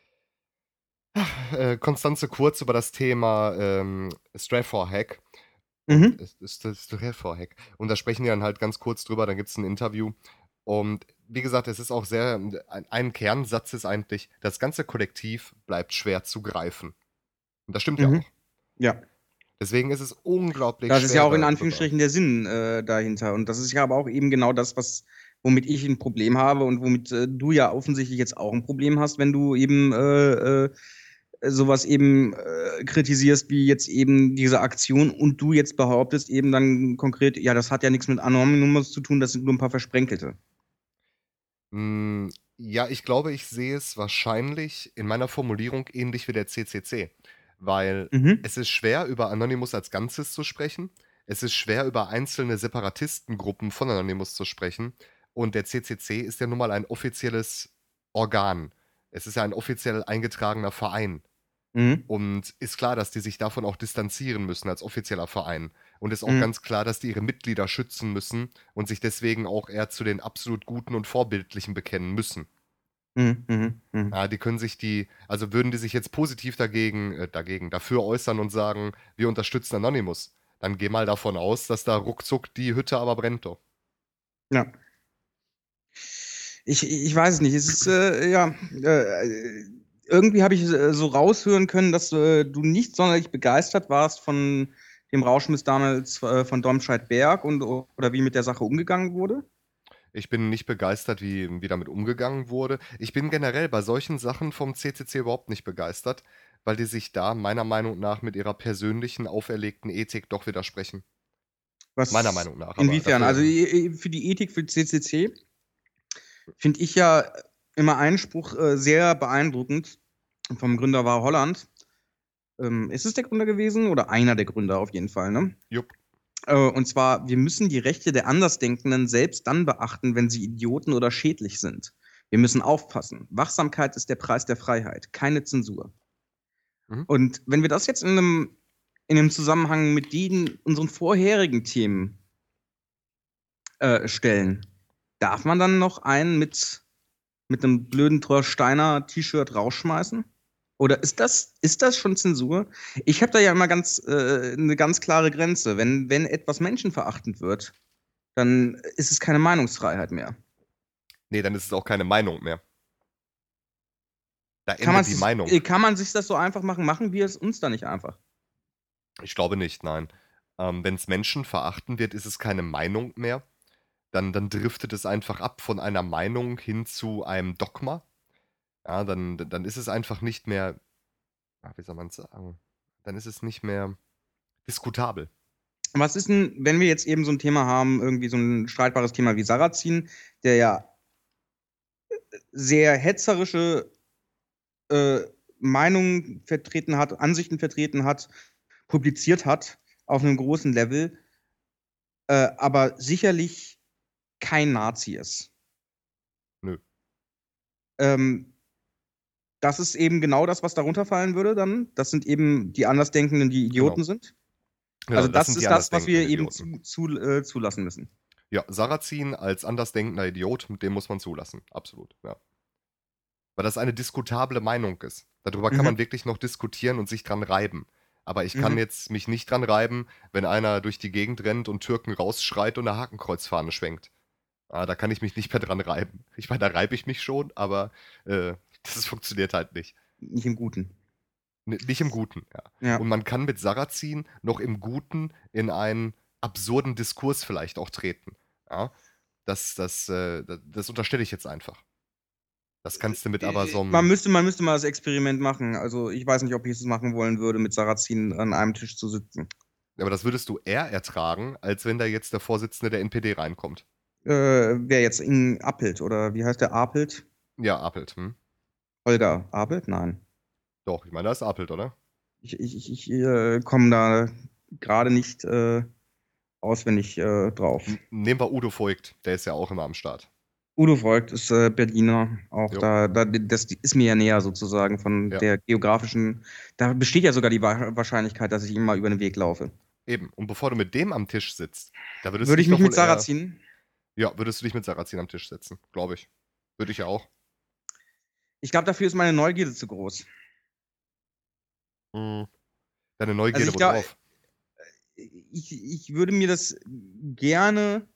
äh, Konstanze Kurz über das Thema ähm, Strafor-Hack. Und Mhm. ist, ist das Strafor-Hack. Und da sprechen die dann halt ganz kurz drüber, dann gibt es ein Interview. Und wie gesagt, es ist auch sehr, ein, ein Kernsatz ist eigentlich, das ganze Kollektiv bleibt schwer zu greifen. Und das stimmt ja Mhm. auch. Ja. Deswegen ist es unglaublich Das ist ja schwer auch in darüber. Anführungsstrichen der Sinn äh, dahinter. Und das ist ja aber auch eben genau das, was, womit ich ein Problem habe und womit äh, du ja offensichtlich jetzt auch ein Problem hast, wenn du eben äh, äh, sowas eben äh, kritisierst, wie jetzt eben diese Aktion und du jetzt behauptest eben dann konkret, ja, das hat ja nichts mit Anonymous zu tun, das sind nur ein paar Versprenkelte. Hm, ja, ich glaube, ich sehe es wahrscheinlich in meiner Formulierung ähnlich wie der C C C, weil Mhm. es ist schwer, über Anonymous als Ganzes zu sprechen. Es ist schwer, über einzelne Separatistengruppen von Anonymous zu sprechen. Und der C C C ist ja nun mal ein offizielles Organ. Es ist ja ein offiziell eingetragener Verein. Mhm. Und ist klar, dass die sich davon auch distanzieren müssen als offizieller Verein. Und ist auch Mhm. ganz klar, dass die ihre Mitglieder schützen müssen und sich deswegen auch eher zu den absolut Guten und Vorbildlichen bekennen müssen. Mhm. Mhm. Mhm. Ja, die können sich die, also würden die sich jetzt positiv dagegen, äh, dagegen, dafür äußern und sagen, wir unterstützen Anonymous, dann geh mal davon aus, dass da ruckzuck die Hütte aber brennt. Doch. Ja. Ich, ich weiß es nicht. Es ist, äh, ja, äh, irgendwie habe ich äh, so raushören können, dass äh, du nicht sonderlich begeistert warst von dem Rauschmiss damals äh, von Domscheit-Berg und oder wie mit der Sache umgegangen wurde. Ich bin nicht begeistert, wie, wie damit umgegangen wurde. Ich bin generell bei solchen Sachen vom C C C überhaupt nicht begeistert, weil die sich da meiner Meinung nach mit ihrer persönlichen auferlegten Ethik doch widersprechen. Meiner Was, Meinung nach, aber inwiefern? Also dafür, i- i- für die Ethik für C C C finde ich ja immer einen Spruch äh, sehr beeindruckend. Vom Gründer war Holland. Ähm, ist es der Gründer gewesen oder einer der Gründer auf jeden Fall, ne? jupp. Äh, und zwar, wir müssen die Rechte der Andersdenkenden selbst dann beachten, wenn sie Idioten oder schädlich sind. Wir müssen aufpassen. Wachsamkeit ist der Preis der Freiheit, keine Zensur. Mhm. Und wenn wir das jetzt in einem, in einem Zusammenhang mit den, unseren vorherigen Themen äh, stellen, darf man dann noch einen mit, mit einem blöden Thorsteiner T-Shirt rausschmeißen? Oder ist das, ist das schon Zensur? Ich habe da ja immer ganz, äh, eine ganz klare Grenze. Wenn, wenn etwas menschenverachtend wird, dann ist es keine Meinungsfreiheit mehr. Nee, dann ist es auch keine Meinung mehr. Da Kann man, endet die sich, Meinung. äh, kann man sich das so einfach machen? Machen wir es uns da nicht einfach? Ich glaube nicht, nein. Ähm, Wenn es Menschen verachten wird, ist es keine Meinung mehr. Dann, dann driftet es einfach ab von einer Meinung hin zu einem Dogma. Ja, dann, dann ist es einfach nicht mehr. ah, wie soll man sagen? Dann ist es nicht mehr diskutabel. Was ist denn, wenn wir jetzt eben so ein Thema haben, irgendwie so ein streitbares Thema wie Sarrazin, der ja sehr hetzerische äh, Meinungen vertreten hat, Ansichten vertreten hat, publiziert hat auf einem großen Level, äh, aber sicherlich kein Nazi ist. Nö. Ähm, das ist eben genau das, was darunter fallen würde dann. Das sind eben die Andersdenkenden, die Idioten Genau. sind. Genau, Also das das sind die ist das, was wir andersdenkenden eben zu, Idioten. zu, äh, zulassen müssen. Ja, Sarrazin als andersdenkender Idiot, mit dem muss man zulassen. Absolut, ja. Weil das eine diskutable Meinung ist. Darüber kann Mhm. man wirklich noch diskutieren und sich dran reiben. Aber ich kann Mhm. jetzt mich nicht dran reiben, wenn einer durch die Gegend rennt und Türken rausschreit und eine Hakenkreuzfahne schwenkt. Ah, da kann ich mich nicht mehr dran reiben. Ich meine, da reibe ich mich schon, aber äh, das funktioniert halt nicht. Nicht im Guten. N nicht im Guten, ja. Ja. Und man kann mit Sarrazin noch im Guten in einen absurden Diskurs vielleicht auch treten. Ja? Das, das, äh, das, das unterstelle ich jetzt einfach. Das kannst du mit aber so Man einem. müsste, man müsste mal das Experiment machen. Also ich weiß nicht, ob ich es machen wollen würde, mit Sarrazin an einem Tisch zu sitzen. Aber das würdest du eher ertragen, als wenn da jetzt der Vorsitzende der N P D reinkommt. Äh, wer jetzt? In Appelt oder wie heißt der? Apelt? Ja, Appelt. Hm? Holger Apelt? Nein. Doch, ich meine, da ist Appelt, oder? Ich, ich, ich, ich äh, komme da gerade nicht äh, auswendig äh, drauf. N nehmen wir Udo Voigt, der ist ja auch immer am Start. Udo Voigt ist äh, Berliner, auch Jo. da, da, das ist mir ja näher sozusagen von Ja. der geografischen, da besteht ja sogar die Wa- Wahrscheinlichkeit, dass ich ihm mal über den Weg laufe. Eben. Und bevor du mit dem am Tisch sitzt, da würdest Würde du ich dich mich doch mit wohl eher, Sarrazin? ja, würdest du dich mit Sarrazin am Tisch setzen, glaube ich. Würde ich ja auch. Ich glaube, dafür ist meine Neugierde zu groß. Hm. Deine Neugierde Also ich wo glaub- drauf? Ich, ich würde mir das gerne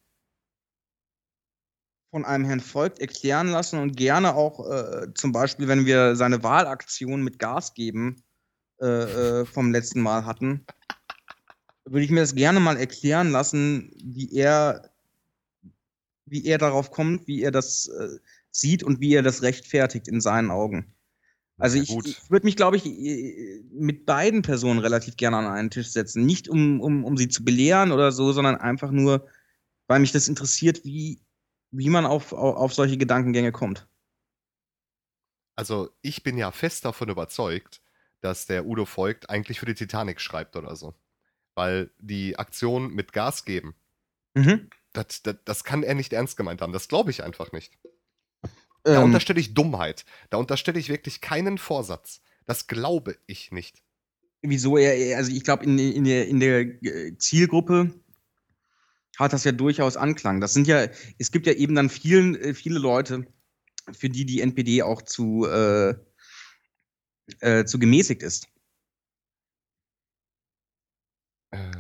von einem Herrn Voigt erklären lassen und gerne auch äh, zum Beispiel, wenn wir seine Wahlaktion mit Gas geben äh, äh, vom letzten Mal hatten, würde ich mir das gerne mal erklären lassen, wie er, wie er darauf kommt, wie er das äh, sieht und wie er das rechtfertigt in seinen Augen. Also Ja, ich, gut. ich würde mich, glaube ich, äh, mit beiden Personen relativ gerne an einen Tisch setzen. Nicht um, um, um sie zu belehren oder so, sondern einfach nur, weil mich das interessiert, wie, wie man auf, auf, auf solche Gedankengänge kommt. Also, ich bin ja fest davon überzeugt, dass der Udo Voigt eigentlich für die Titanic schreibt oder so. Weil die Aktion mit Gas geben, Mhm. das, das, das kann er nicht ernst gemeint haben. Das glaube ich einfach nicht. Da Ähm, unterstelle ich Dummheit. Da unterstelle ich wirklich keinen Vorsatz. Das glaube ich nicht. wieso er, also ich glaube, in, in der, in der äh, Zielgruppe hat das ja durchaus Anklang. Das sind ja, es gibt ja eben dann vielen, äh, viele Leute, für die die N P D auch zu, äh, äh, zu gemäßigt ist. Äh,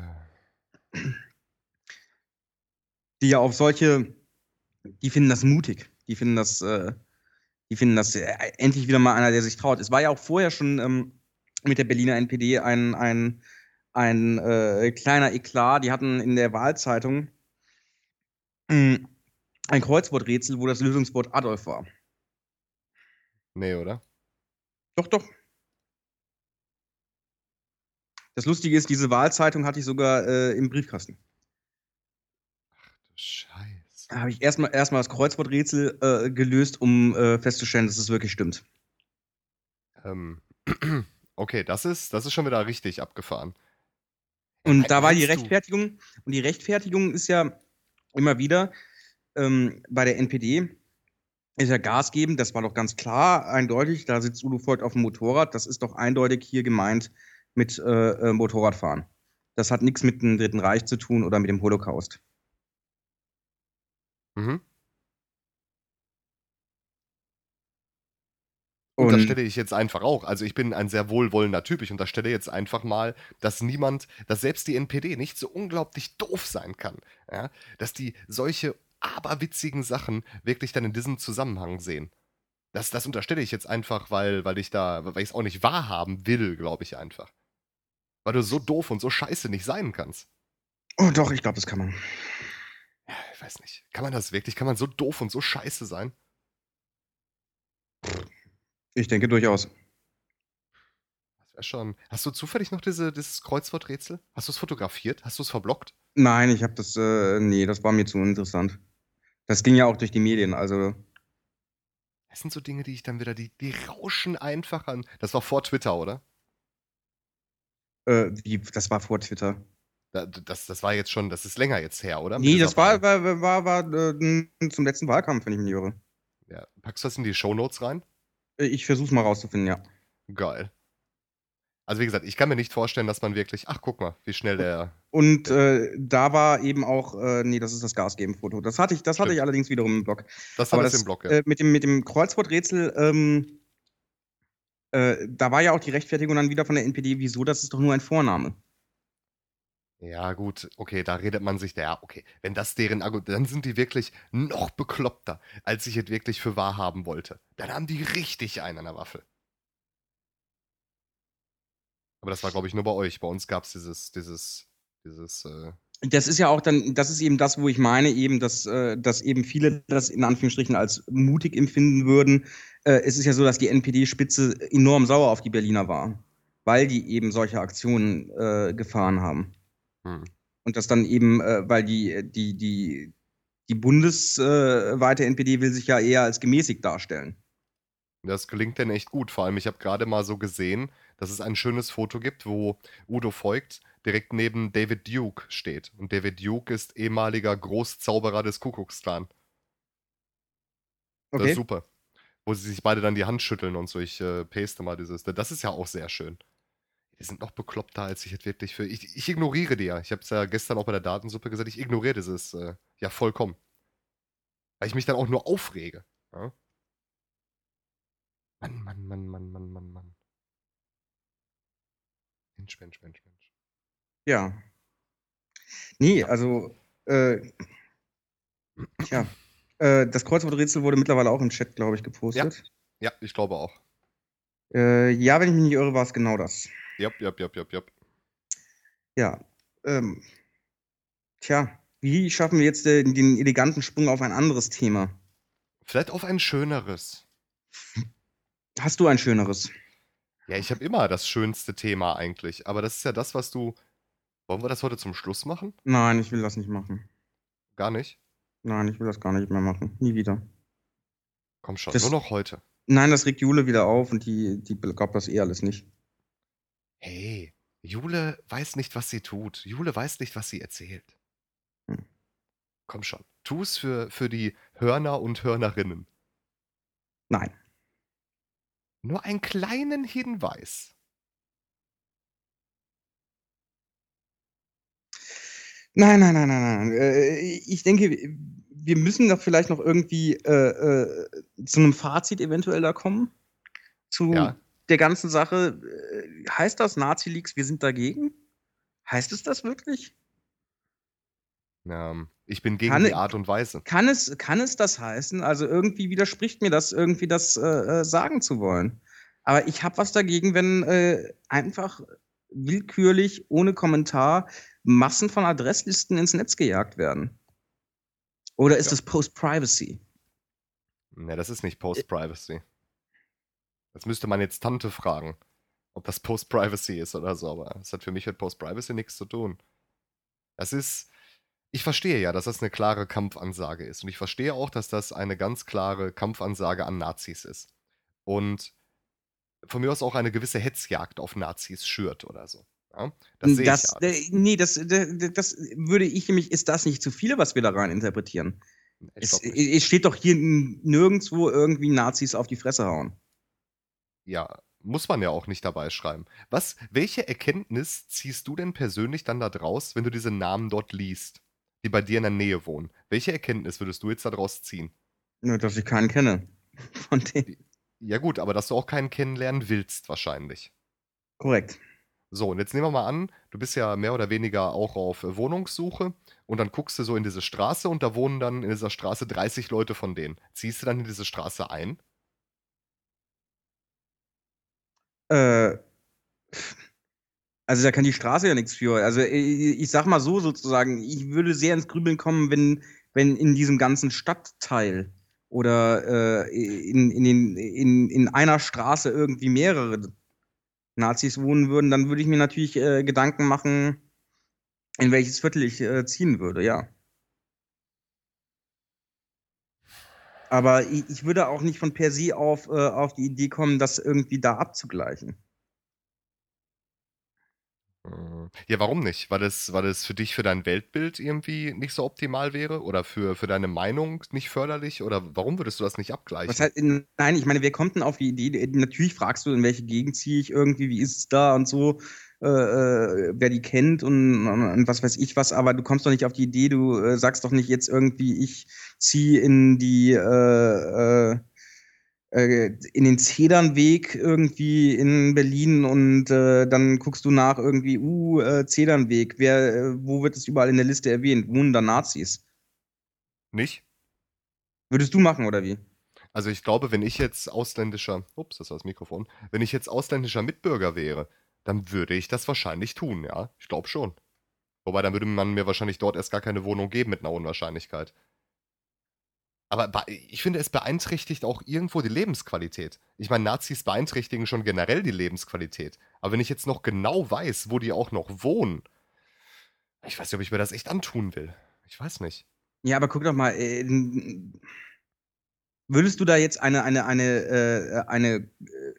Die ja auf solche, die finden das mutig. Die finden das, äh, die finden das äh, endlich wieder mal einer, der sich traut. Es war ja auch vorher schon ähm, mit der Berliner N P D ein, ein, ein äh, kleiner Eklat. Die hatten in der Wahlzeitung mh, ein Kreuzworträtsel, wo das Lösungswort Adolf war. nee, oder? Doch, doch. Das Lustige ist, diese Wahlzeitung hatte ich sogar äh, im Briefkasten. Du Scheiße. Da habe ich erstmal erstmal das Kreuzworträtsel äh, gelöst, um äh, festzustellen, dass es wirklich stimmt. Ähm, okay, das ist, das ist schon wieder richtig abgefahren. Und Me- da war die meinst du- Rechtfertigung, und die Rechtfertigung ist ja immer wieder ähm, bei der N P D ist ja Gas geben, das war doch ganz klar, eindeutig, da sitzt Udo Voigt auf dem Motorrad, das ist doch eindeutig hier gemeint mit äh, äh, Motorradfahren. Das hat nichts mit dem Dritten Reich zu tun oder mit dem Holocaust. Mhm. Und Unterstelle ich jetzt einfach auch. Also ich bin ein sehr wohlwollender Typ. Ich unterstelle jetzt einfach mal, dass niemand, dass selbst die N P D nicht so unglaublich doof sein kann. Ja? Dass die solche aberwitzigen Sachen wirklich dann in diesem Zusammenhang sehen. Das, das unterstelle ich jetzt einfach, weil, weil ich da, weil ich es auch nicht wahrhaben will, glaube ich einfach. Weil du so doof und so scheiße nicht sein kannst. oh, doch, ich glaube, das kann man. Ja, ich weiß nicht. Kann man das wirklich? Kann man so doof und so scheiße sein? Ich denke durchaus. Ja, schon. Hast du zufällig noch diese, dieses Kreuzworträtsel? Hast du es fotografiert? Hast du es verblockt? Nein, ich habe das, äh, nee, das war mir zu uninteressant. Das ging ja auch durch die Medien, also, Das sind so Dinge, die ich dann wieder, die, die rauschen einfach an. Das war vor Twitter, oder? äh, wie, das war vor Twitter. Da- Das, das war jetzt schon, das ist länger jetzt her, oder? Mit Nee, dieser das war, Wahl. war, war, war, äh, zum letzten Wahlkampf, wenn ich mich nicht irre. Ja. Packst du das in die Shownotes rein? Äh, Ich versuch's mal rauszufinden, ja. Geil. Also wie gesagt, ich kann mir nicht vorstellen, dass man wirklich, ach guck mal, wie schnell der, Und der äh, da war eben auch, äh, nee, das ist das Gasgeben-Foto. Das hatte ich, das hatte stimmt. ich allerdings wiederum im Blog. Das hat Aber es im das Blog, ja. äh, mit dem, mit dem Kreuzworträtsel, ähm, äh, da war ja auch die Rechtfertigung dann wieder von der N P D, wieso, das ist doch nur ein Vorname. Ja, gut, okay, da redet man sich, ja, okay, wenn das deren Argument, dann sind die wirklich noch bekloppter, als ich es wirklich für wahr haben wollte. Dann haben die richtig einen an der Waffel. Aber das war, glaube ich, nur bei euch. Bei uns gab es dieses, dieses, dieses, äh, Das ist ja auch dann, das ist eben das, wo ich meine, eben, dass, äh, dass eben viele das in Anführungsstrichen als mutig empfinden würden. Äh, es ist ja so, dass die N P D-Spitze enorm sauer auf die Berliner war, weil die eben solche Aktionen äh, gefahren haben. hm. Und das dann eben, äh, weil die, die, die, die bundesweite N P D will sich ja eher als gemäßigt darstellen. Das gelingt denn echt gut. Vor allem, ich habe gerade mal so gesehen, dass es ein schönes Foto gibt, wo Udo Voigt direkt neben David Duke steht. Und David Duke ist ehemaliger Großzauberer des Kuckucksklan. Das ist Okay. super. Wo sie sich beide dann die Hand schütteln und so. Ich äh, paste mal dieses. Das ist ja auch sehr schön. Die sind noch bekloppter, als ich jetzt wirklich für. Ich, ich ignoriere die ja. Ich habe es ja gestern auch bei der Datensuppe gesagt, ich ignoriere dieses äh, ja vollkommen. Weil ich mich dann auch nur aufrege. Ja? Mann, Mann, Mann, Mann, Mann, Mann, Mann. Mensch, Mensch, Mensch, Mensch. Ja. Nee, Ja. also, äh, tja. Äh, das Kreuzworträtsel wurde mittlerweile auch im Chat, glaube ich, gepostet. Ja, ich glaube auch. Äh, ja, wenn ich mich nicht irre, war es genau das. Jop, jop, jop, jop, jop. Ja. Ähm, tja, wie schaffen wir jetzt äh, den eleganten Sprung auf ein anderes Thema? Vielleicht auf ein schöneres. Hast du ein schöneres? Ja, ich habe immer das schönste Thema eigentlich. Aber das ist ja das, was du. Wollen wir das heute zum Schluss machen? Nein, ich will das nicht machen. Gar nicht? Nein, ich will das gar nicht mehr machen. Nie wieder. Komm schon, Das- nur noch heute. Nein, das regt Jule wieder auf und die, die glaubt das eh alles nicht. Hey, Jule weiß nicht, was sie tut. Jule weiß nicht, was sie erzählt. Hm. Komm schon. Tu es für, für die Hörner und Hörnerinnen. Nein. Nur einen kleinen Hinweis. Nein, nein, nein, nein, nein. Äh, ich denke, wir müssen doch vielleicht noch irgendwie äh, äh, zu einem Fazit eventuell da kommen. Zu Ja. der ganzen Sache. Äh, heißt das Nazi-Leaks, wir sind dagegen? Heißt es das wirklich? Ähm, ich bin gegen Kann- die Art und Weise. Kann es, kann es das heißen? Also irgendwie widerspricht mir das, irgendwie das äh, äh, sagen zu wollen. Aber ich habe was dagegen, wenn äh, einfach willkürlich, ohne Kommentar, Massen von Adresslisten ins Netz gejagt werden. Oder ist Ja. das Post-Privacy? Ne, das ist nicht Post-Privacy. Das müsste man jetzt Tante fragen, ob das Post-Privacy ist oder so, aber das hat für mich mit Post-Privacy nichts zu tun. Das ist. Ich verstehe ja, dass das eine klare Kampfansage ist. Und ich verstehe auch, dass das eine ganz klare Kampfansage an Nazis ist. Und von mir aus auch eine gewisse Hetzjagd auf Nazis schürt oder so. Ja? Das sehe Das, ich ja alles. äh, nee, das, das, das würde ich nämlich, ist das nicht zu viel, was wir da rein interpretieren? Ich Es, glaub nicht. es steht doch hier n- nirgendwo irgendwie Nazis auf die Fresse hauen. Ja, muss man ja auch nicht dabei schreiben. Was, welche Erkenntnis ziehst du denn persönlich dann da draus, wenn du diese Namen dort liest, die bei dir in der Nähe wohnen? Welche Erkenntnis würdest du jetzt daraus ziehen? Nur, dass ich keinen kenne. Von denen. Ja gut, aber dass du auch keinen kennenlernen willst wahrscheinlich. Korrekt. So, und jetzt nehmen wir mal an, du bist ja mehr oder weniger auch auf äh, Wohnungssuche und dann guckst du so in diese Straße und da wohnen dann in dieser Straße dreißig Leute von denen. Ziehst du dann in diese Straße ein? Äh, also da kann die Straße ja nichts für. Also ich, ich sag mal so sozusagen, ich würde sehr ins Grübeln kommen, wenn, wenn in diesem ganzen Stadtteil oder äh, in, in, den, in, in einer Straße irgendwie mehrere Nazis wohnen würden, dann würde ich mir natürlich äh, Gedanken machen, in welches Viertel ich äh, ziehen würde, ja. Aber ich, ich würde auch nicht von per se auf, äh, auf die Idee kommen, das irgendwie da abzugleichen. Ja, warum nicht? Weil es, weil es für dich, für dein Weltbild irgendwie nicht so optimal wäre? Oder für, für deine Meinung nicht förderlich? Oder warum würdest du das nicht Was abgleichen? heißt, in, nein, ich meine, wer kommt denn auf die Idee? Natürlich fragst du, in welche Gegend ziehe ich irgendwie, wie ist es da und so, äh, äh, wer die kennt und, und, und was weiß ich was, aber du kommst doch nicht auf die Idee, du äh, sagst doch nicht jetzt irgendwie, ich ziehe in die, äh, äh, äh, in den Zedernweg irgendwie in Berlin und äh, dann guckst du nach irgendwie, uh, äh, Zedernweg, wer, äh, wo wird es überall in der Liste erwähnt? Wohnen da Nazis? Nicht? Würdest du machen oder wie? Also ich glaube, wenn ich jetzt ausländischer, ups, das war das Mikrofon, wenn ich jetzt ausländischer Mitbürger wäre, dann würde ich das wahrscheinlich tun, ja. Ich glaube schon. Wobei, dann würde man mir wahrscheinlich dort erst gar keine Wohnung geben mit einer Unwahrscheinlichkeit. Aber be- ich finde, es beeinträchtigt auch irgendwo die Lebensqualität. Ich meine, Nazis beeinträchtigen schon generell die Lebensqualität. Aber wenn ich jetzt noch genau weiß, wo die auch noch wohnen, ich weiß nicht, ob ich mir das echt antun will. Ich weiß nicht. Ja, aber guck doch mal, äh, würdest du da jetzt eine, eine, eine, äh, eine,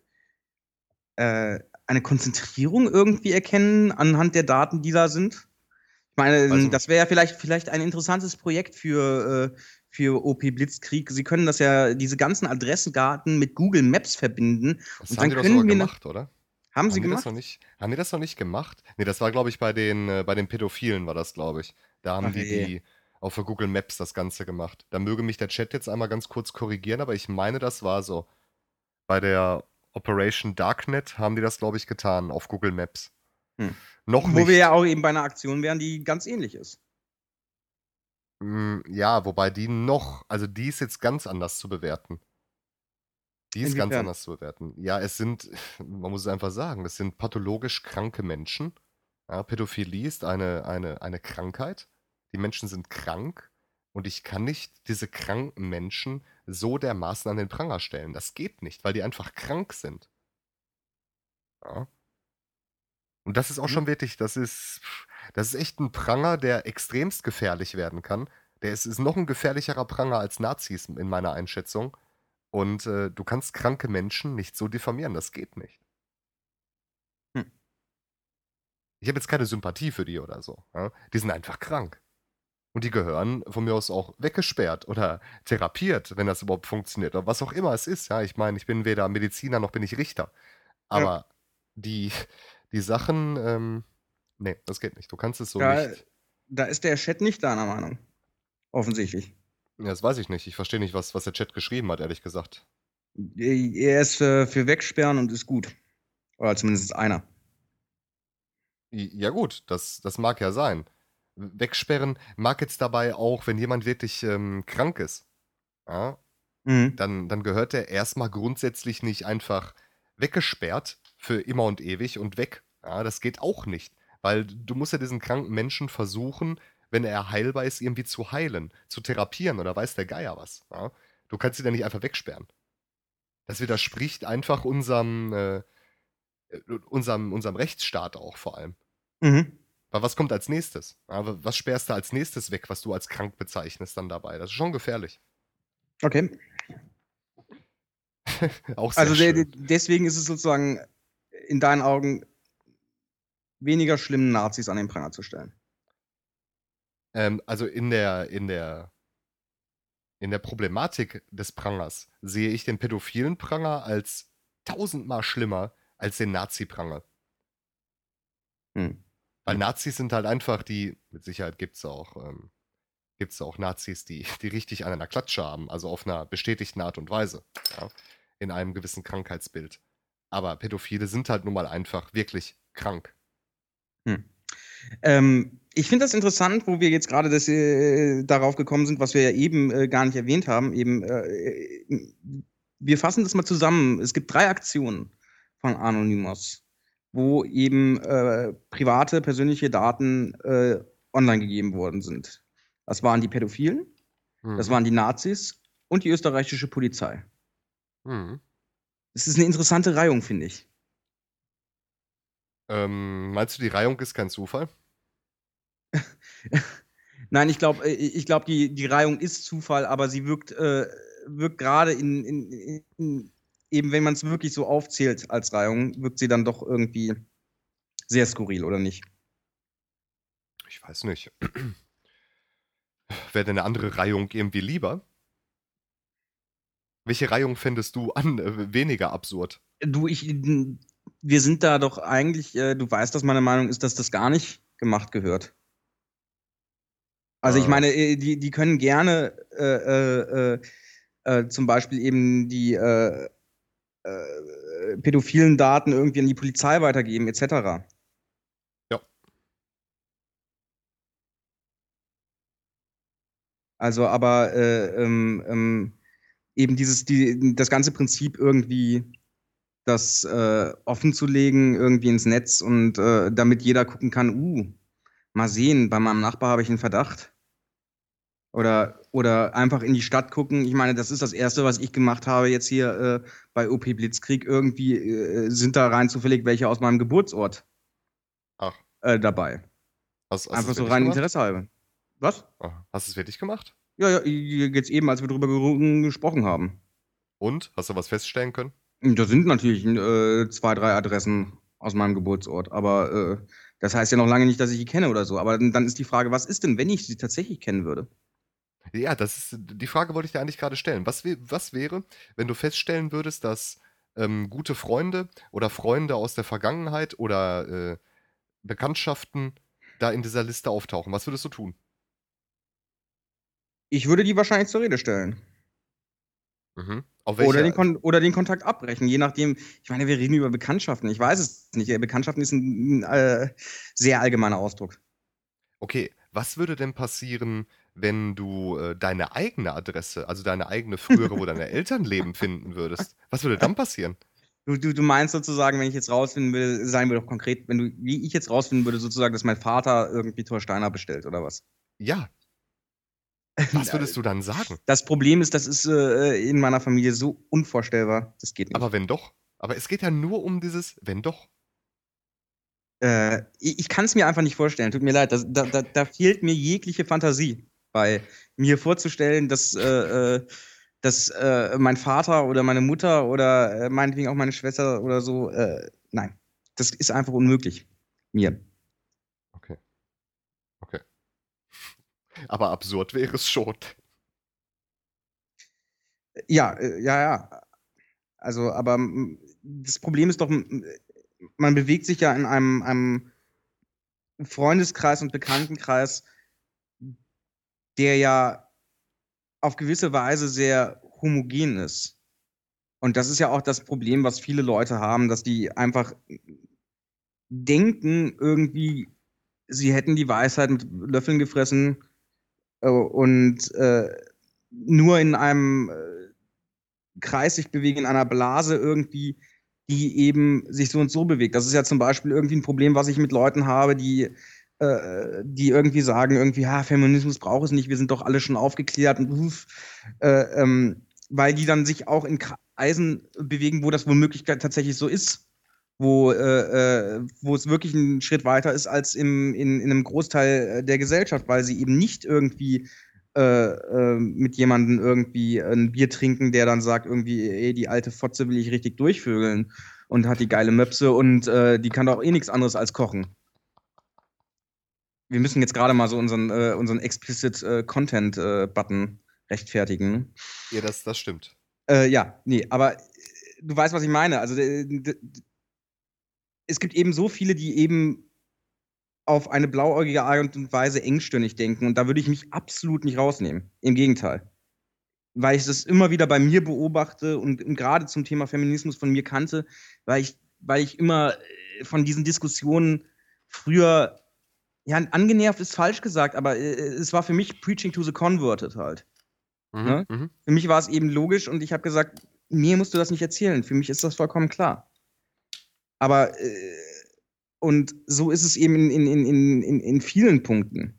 äh, eine Konzentrierung irgendwie erkennen anhand der Daten, die da sind? Ich meine, Also, das wäre ja vielleicht, vielleicht ein interessantes Projekt für, äh, für O P Blitzkrieg. Sie können das ja, diese ganzen Adressdaten mit Google Maps verbinden das und haben dann die doch sogar können wir ne, gemacht, oder? haben sie Haben die das noch gemacht? nicht, haben die das noch nicht gemacht? Nee, das war, glaube ich, bei den, äh, bei den Pädophilen war das, glaube ich. Da haben Ach die je. die auf der Google Maps das Ganze gemacht. Da möge mich der Chat jetzt einmal ganz kurz korrigieren, aber ich meine, das war so. Bei der Operation Darknet haben die das, glaube ich, getan auf Google Maps. Hm. Noch Wo wir ja nicht. auch eben bei einer Aktion wären, die ganz ähnlich ist. Mm, ja, wobei die noch, also die ist jetzt ganz anders zu bewerten. Die ist ganz Inwiefern? anders zu bewerten. Ja, es sind, man muss es einfach sagen, es sind pathologisch kranke Menschen. Ja, Pädophilie ist eine, eine, eine Krankheit. Die Menschen sind krank und ich kann nicht diese kranken Menschen so dermaßen an den Pranger stellen. Das geht nicht, weil die einfach krank sind. Ja. Und das ist auch Mhm. schon wirklich, das ist, das ist echt ein Pranger, der extremst gefährlich werden kann. Der ist, ist noch ein gefährlicherer Pranger als Nazis in meiner Einschätzung. Und äh, du kannst kranke Menschen nicht so diffamieren, das geht nicht. Hm. Ich habe jetzt keine Sympathie für die oder so. Ja? Die sind einfach krank. Und die gehören von mir aus auch weggesperrt oder therapiert, wenn das überhaupt funktioniert. Oder was auch immer es ist. Ja, ich meine, ich bin weder Mediziner noch bin ich Richter. Ja. Aber die, die Sachen, ähm, nee, das geht nicht. Du kannst es so Da, nicht. da ist der Chat nicht deiner Meinung. Offensichtlich. Ja, das weiß ich nicht. Ich verstehe nicht, was, was der Chat geschrieben hat, ehrlich gesagt. Er ist äh, für Wegsperren und ist gut. Oder zumindest einer. I- Ja gut, das, das mag ja sein. Wegsperren mag jetzt dabei auch, wenn jemand wirklich ähm, krank ist. Ja, Mhm. dann, dann gehört er erstmal grundsätzlich nicht einfach weggesperrt für immer und ewig und weg. Ja, das geht auch nicht. Weil du musst ja diesen kranken Menschen versuchen, wenn er heilbar ist, irgendwie zu heilen, zu therapieren oder weiß der Geier was. Ja? Du kannst ihn ja nicht einfach wegsperren. Das widerspricht einfach unserem, äh, unserem, unserem Rechtsstaat auch vor allem. Mhm. Weil was kommt als nächstes? Ja, was sperrst du als nächstes weg, was du als krank bezeichnest dann dabei? Das ist schon gefährlich. Okay. Auch sehr Also de de schön. deswegen ist es sozusagen in deinen Augen weniger schlimm, Nazis an den Pranger zu stellen. Ähm, also in der, in der, in der Problematik des Prangers sehe ich den pädophilen Pranger als tausendmal schlimmer als den Nazi-Pranger. Hm. Weil Hm. Nazis sind halt einfach die, mit Sicherheit gibt es auch, ähm, gibt's auch Nazis, die, die richtig an einer Klatsche haben, also auf einer bestätigten Art und Weise, ja, in einem gewissen Krankheitsbild. Aber Pädophile sind halt nun mal einfach wirklich krank. Hm. Ähm, ich finde das interessant, wo wir jetzt gerade das, äh, darauf gekommen sind, was wir ja eben äh, gar nicht erwähnt haben. Eben, äh, wir fassen das mal zusammen. Es gibt drei Aktionen von Anonymous, wo eben äh, private, persönliche Daten äh, online gegeben worden sind. Das waren die Pädophilen, das Mhm. waren die Nazis und die österreichische Polizei. Mhm. Das ist eine interessante Reihung, finde ich. Ähm, meinst du, die Reihung ist kein Zufall? Nein, ich glaube, ich glaube, die, die Reihung ist Zufall, aber sie wirkt, äh, wirkt gerade in, in, in, eben, wenn man es wirklich so aufzählt als Reihung, wirkt sie dann doch irgendwie sehr skurril, oder nicht? Ich weiß nicht. Wäre denn eine andere Reihung irgendwie lieber? Welche Reihung fändest du an, äh, weniger absurd? Du, ich, wir sind da doch eigentlich, äh, du weißt, dass meine Meinung ist, dass das gar nicht gemacht gehört. Also ich Äh, meine, äh, die, die können gerne äh, äh, äh, äh, zum Beispiel eben die äh, äh, pädophilen Daten irgendwie an die Polizei weitergeben, et cetera. ja. Also, aber äh, ähm, ähm, eben dieses, die, das ganze Prinzip irgendwie das äh, offen zu legen, irgendwie ins Netz und äh, damit jeder gucken kann, uh, mal sehen, bei meinem Nachbar habe ich einen Verdacht. Oder, oder einfach in die Stadt gucken. Ich meine, das ist das Erste, was ich gemacht habe jetzt hier äh, bei O P Blitzkrieg. Irgendwie äh, sind da rein zufällig welche aus meinem Geburtsort Ach, äh, dabei. hast, hast du Einfach es so wirklich rein gemacht? Interesse halber. Was? Ah, hast du es wirklich gemacht? Ja, ja, jetzt eben, als wir darüber ger- gesprochen haben. Und? Hast du was feststellen können? Da sind natürlich äh, zwei, drei Adressen aus meinem Geburtsort, aber äh, das heißt ja noch lange nicht, dass ich sie kenne oder so. Aber dann ist die Frage, was ist denn, wenn ich sie tatsächlich kennen würde? Ja, das ist, die Frage wollte ich dir eigentlich gerade stellen. Was, wä- was wäre, wenn du feststellen würdest, dass ähm, gute Freunde oder Freunde aus der Vergangenheit oder äh, Bekanntschaften da in dieser Liste auftauchen? Was würdest du tun? Ich würde die wahrscheinlich zur Rede stellen. Mhm. Auf Oder den, welche? Kon oder den Kontakt abbrechen, je nachdem. Ich meine, wir reden über Bekanntschaften. Ich weiß es nicht. Bekanntschaften ist ein äh, sehr allgemeiner Ausdruck. Okay, was würde denn passieren, wenn du äh, deine eigene Adresse, also deine eigene frühere, wo deine Eltern leben, finden würdest? Was würde dann passieren? Du, du, du meinst sozusagen, wenn ich jetzt rausfinden will, seien wir doch konkret, wenn du, wie ich jetzt rausfinden würde, sozusagen, dass mein Vater irgendwie Thor Steiner bestellt, oder was? Ja, was würdest du dann sagen? Das Problem ist, das ist äh, in meiner Familie so unvorstellbar. Das geht Aber nicht. wenn doch? Aber es geht ja nur um dieses wenn doch. Äh, ich ich kann es mir einfach nicht vorstellen. Tut mir leid. Das, da, da, da fehlt mir jegliche Fantasie bei mir vorzustellen, dass, äh, äh, dass äh, mein Vater oder meine Mutter oder äh, meinetwegen auch meine Schwester oder so. Äh, nein, das ist einfach unmöglich. Mir. Okay, okay. Aber absurd wäre es schon. Ja, äh, ja, ja. Also, aber mm, das Problem ist doch, mm, man bewegt sich ja in einem, einem Freundeskreis und Bekanntenkreis, der ja auf gewisse Weise sehr homogen ist. Und das ist ja auch das Problem, was viele Leute haben, dass die einfach denken, irgendwie, sie hätten die Weisheit mit Löffeln gefressen äh, und äh, nur in einem äh, Kreis sich bewegen, in einer Blase irgendwie, die eben sich so und so bewegt. Das ist ja zum Beispiel irgendwie ein Problem, was ich mit Leuten habe, die, äh, die irgendwie sagen, irgendwie, ja, Feminismus braucht es nicht, wir sind doch alle schon aufgeklärt und uff, äh, ähm, weil die dann sich auch in Kreisen bewegen, wo das womöglich tatsächlich so ist. Wo, äh, äh, wo es wirklich einen Schritt weiter ist als im, in, in einem Großteil der Gesellschaft, weil sie eben nicht irgendwie äh, äh, mit jemandem irgendwie ein Bier trinken, der dann sagt, irgendwie, ey, die alte Fotze will ich richtig durchvögeln und hat die geile Möpse und äh, die kann doch eh nichts anderes als kochen. Wir müssen jetzt gerade mal so unseren, äh, unseren Explicit äh, Content äh, Button rechtfertigen. Ja, das, das stimmt. Äh, ja, nee, aber äh, du weißt, was ich meine. Also d- d- es gibt eben so viele, die eben auf eine blauäugige Art und Weise engstirnig denken und da würde ich mich absolut nicht rausnehmen. Im Gegenteil. Weil ich das immer wieder bei mir beobachte und, und gerade zum Thema Feminismus von mir kannte, weil ich, weil ich immer äh, von diesen Diskussionen früher, ja, angenervt ist falsch gesagt, aber äh, es war für mich Preaching to the Converted halt. Mhm, Ne? mhm. Für mich war es eben logisch und ich habe gesagt, mir musst du das nicht erzählen. Für mich ist das vollkommen klar. Aber äh, und so ist es eben in, in, in, in, in vielen Punkten.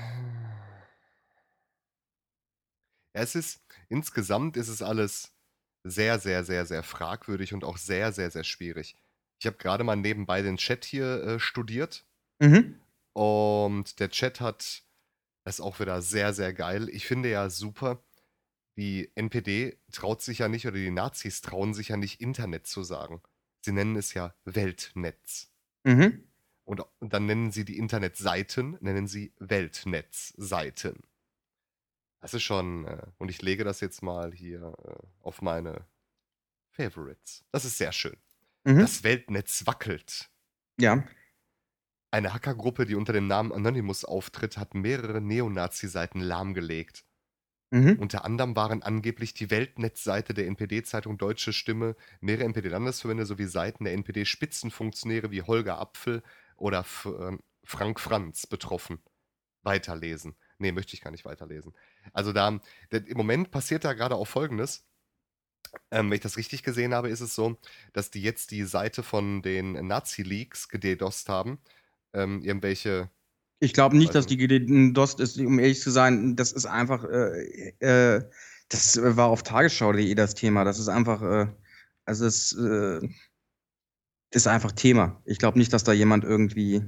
Ja, es ist, insgesamt ist es alles sehr, sehr, sehr, sehr fragwürdig und auch sehr, sehr, sehr schwierig. Ich habe gerade mal nebenbei den Chat hier äh, studiert Mhm. und der Chat hat, das ist auch wieder sehr, sehr geil. Ich finde ja super, die N P D traut sich ja nicht oder die Nazis trauen sich ja nicht Internet zu sagen. Sie nennen es ja Weltnetz. Mhm. Und, und dann nennen sie die Internetseiten, nennen sie Weltnetzseiten. Das ist schon, äh, und ich lege das jetzt mal hier äh, auf meine Favorites. Das ist sehr schön. Mhm. Das Weltnetz wackelt. Ja. Eine Hackergruppe, die unter dem Namen Anonymous auftritt, hat mehrere Neonazi-Seiten lahmgelegt. Mhm. Unter anderem waren angeblich die Weltnetzseite der N P D-Zeitung Deutsche Stimme, mehrere N P D-Landesverbände sowie Seiten der N P D-Spitzenfunktionäre wie Holger Apfel oder F äh, Frank Franz betroffen. Weiterlesen. Nee, möchte ich gar nicht weiterlesen. Also da, der, im Moment passiert da gerade auch Folgendes. Ähm, wenn ich das richtig gesehen habe, ist es so, dass die jetzt die Seite von den Nazi-Leaks gededost haben. Ähm, irgendwelche, Ich glaube nicht, weiß dass ich die nicht. gedost ist, um ehrlich zu sein. Das ist einfach, äh, äh, das war auf tagesschau punkt de das Thema. Das ist einfach, äh, also es äh, ist einfach Thema. Ich glaube nicht, dass da jemand irgendwie.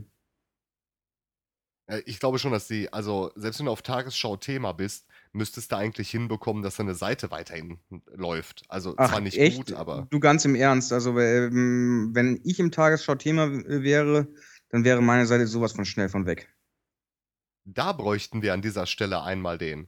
Äh, ich glaube schon, dass die, also selbst wenn du auf Tagesschau Thema bist, müsstest du eigentlich hinbekommen, dass deine Seite weiterhin läuft. Also Ach, zwar nicht echt? gut, aber Du ganz im Ernst. Also, ähm, wenn ich im Tagesschau-Thema w- wäre, dann wäre meine Seite sowas von schnell von weg. da bräuchten wir an dieser Stelle einmal den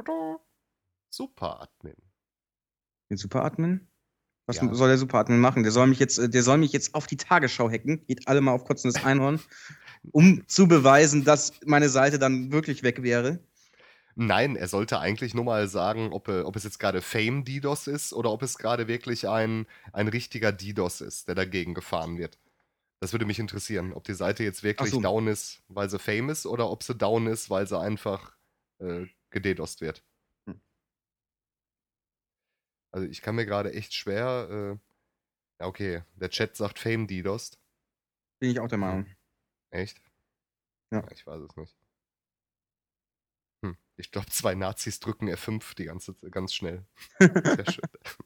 Super-Admin. Den Superadmin? Was Ja. soll der Superadmin machen? Der soll mich jetzt, äh, der soll mich jetzt auf die Tagesschau hacken. Geht alle mal auf kotzendes Einhorn, um zu beweisen, dass meine Seite dann wirklich weg wäre. Nein, er sollte eigentlich nur mal sagen, ob, er, ob es jetzt gerade Fame DDoS ist oder ob es gerade wirklich ein, ein richtiger DDoS ist, der dagegen gefahren wird. Das würde mich interessieren, ob die Seite jetzt Ach wirklich so. down ist, weil sie Fame ist oder ob sie down ist, weil sie einfach äh, gededost wird. Hm. Also ich kann mir gerade echt schwer. Äh, ja, okay, der Chat sagt Fame DDoS. Bin ich auch der Hm, Meinung. echt? Ja. Ja, ich weiß es nicht. Hm. Ich glaube, zwei Nazis drücken F fünf die ganze ganz schnell. Sehr schön.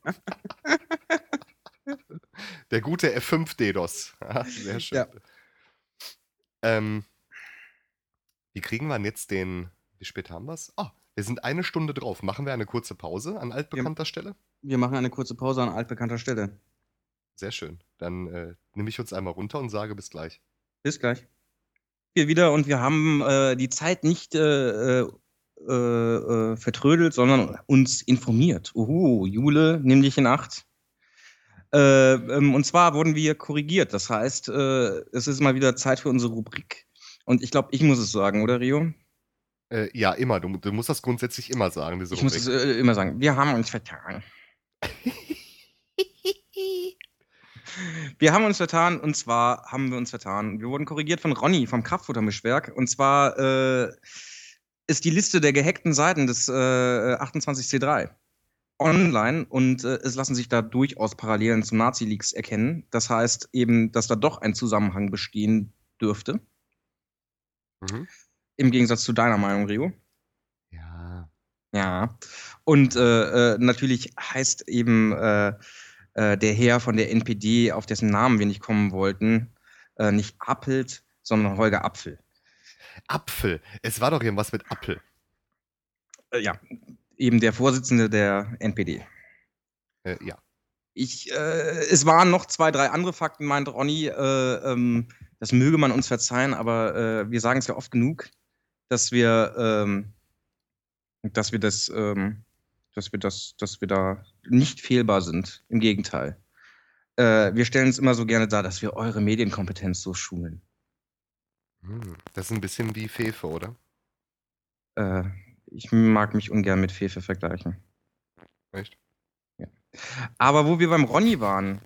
Der gute F fünf DDoS. Ja, sehr schön. Ja. Ähm, wie kriegen wir denn jetzt den. Wie spät haben wir es? Ah, wir sind eine Stunde drauf. Machen wir eine kurze Pause an Wir, altbekannter Stelle? wir machen eine kurze Pause an altbekannter Stelle. Sehr schön. Dann äh, nehme ich uns einmal runter und sage bis gleich. Bis gleich. Wir wieder und wir haben äh, die Zeit nicht äh, äh, äh, vertrödelt, sondern uns informiert. Uhu, Jule, nimm dich in Acht. Äh, ähm, und zwar wurden wir korrigiert. Das heißt, äh, es ist mal wieder Zeit für unsere Rubrik. Und ich glaube, ich muss es sagen, oder Rio? Äh, ja, immer. Du, du musst das grundsätzlich immer sagen, diese Ich muss es Rubrik. äh, immer sagen. Wir haben uns vertan. Wir haben uns vertan und zwar haben wir uns vertan. Wir wurden korrigiert von Ronny vom Kraftfuttermischwerk. Und zwar äh, ist die Liste der gehackten Seiten des äh, achtundzwanzig C drei online und äh, es lassen sich da durchaus Parallelen zu Nazi-Leaks erkennen. Das heißt eben, dass da doch ein Zusammenhang bestehen dürfte. Mhm. Im Gegensatz zu deiner Meinung, Rio. Ja. Ja. Und äh, äh, natürlich heißt eben äh, äh, der Herr von der N P D, auf dessen Namen wir nicht kommen wollten, äh, nicht Appelt, sondern Holger Apfel. Apfel. Es war doch irgendwas mit Apfel. Äh, ja, eben der Vorsitzende der N P D. Äh, ja. Ich, äh, es waren noch zwei, drei andere Fakten, meint Ronny. Äh, ähm, das möge man uns verzeihen, aber äh, wir sagen es ja oft genug, dass wir, ähm, dass wir das, ähm, dass wir das, dass wir da nicht fehlbar sind. Im Gegenteil. Äh, wir stellen es immer so gerne dar, dass wir eure Medienkompetenz so schulen. Hm. Das ist ein bisschen wie Fefe, oder? Äh, ich mag mich ungern mit Fefe vergleichen. Echt? Ja. Aber wo wir beim Ronny waren,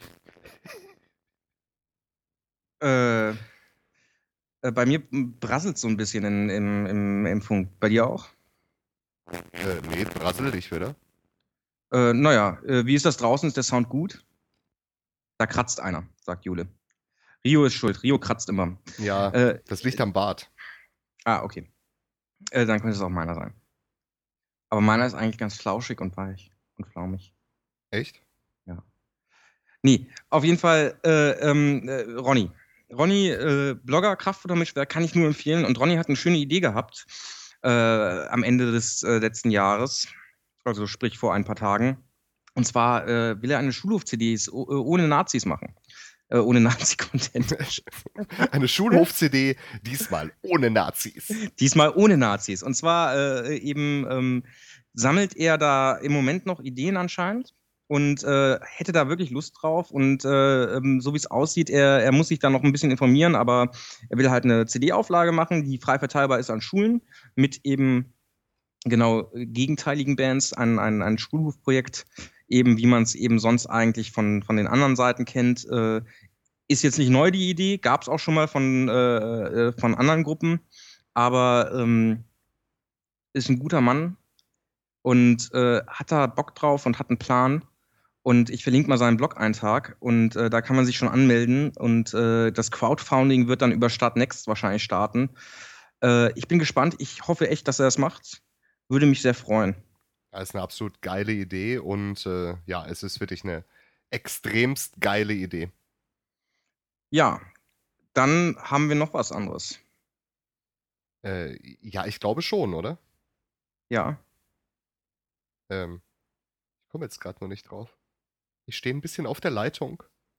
äh, äh, bei mir brasselt so ein bisschen in, im, im, im Funk. Bei dir auch? Äh, nee, brassel dich wieder. Äh, naja, äh, wie ist das draußen? Ist der Sound gut? Da kratzt einer, sagt Jule. Rio ist schuld. Rio kratzt immer. Ja, Äh, das liegt am Bart. ah, okay. Äh, dann könnte es auch meiner sein. Aber meiner ist eigentlich ganz flauschig und weich und flaumig. Echt? Nee, auf jeden Fall äh, ähm, äh, Ronny. Ronny, äh, Blogger, Kraftfuttermischwerk, kann ich nur empfehlen. Und Ronny hat eine schöne Idee gehabt äh, am Ende des äh, letzten Jahres, also sprich vor ein paar Tagen. Und zwar äh, will er eine Schulhof-C D s oh- ohne Nazis machen. Äh, ohne Nazi-Content. Eine Schulhof-C D, diesmal ohne Nazis. Diesmal ohne Nazis. Und zwar äh, eben ähm, sammelt er da im Moment noch Ideen anscheinend und äh, hätte da wirklich Lust drauf. Und äh, ähm, so wie es aussieht, er, er muss sich da noch ein bisschen informieren, aber er will halt eine C D-Auflage machen, die frei verteilbar ist an Schulen mit eben genau gegenteiligen Bands, ein, ein, ein Schulhofprojekt, eben wie man es eben sonst eigentlich von, von den anderen Seiten kennt. Äh, ist jetzt nicht neu die Idee, gab es auch schon mal von, äh, von anderen Gruppen, aber ähm, ist ein guter Mann und äh, hat da Bock drauf und hat einen Plan. Und ich verlinke mal seinen Blog-Eintrag und äh, da kann man sich schon anmelden. Und äh, das Crowdfunding wird dann über Startnext wahrscheinlich starten. Äh, ich bin gespannt. Ich hoffe echt, dass er das macht. Würde mich sehr freuen. Das ist eine absolut geile Idee und äh, ja, es ist wirklich eine extremst geile Idee. Ja, dann haben wir noch was anderes. Äh, ja, ich glaube schon, oder? Ja. Ähm, ich komme jetzt gerade noch nicht drauf. Ich stehe ein bisschen auf der Leitung.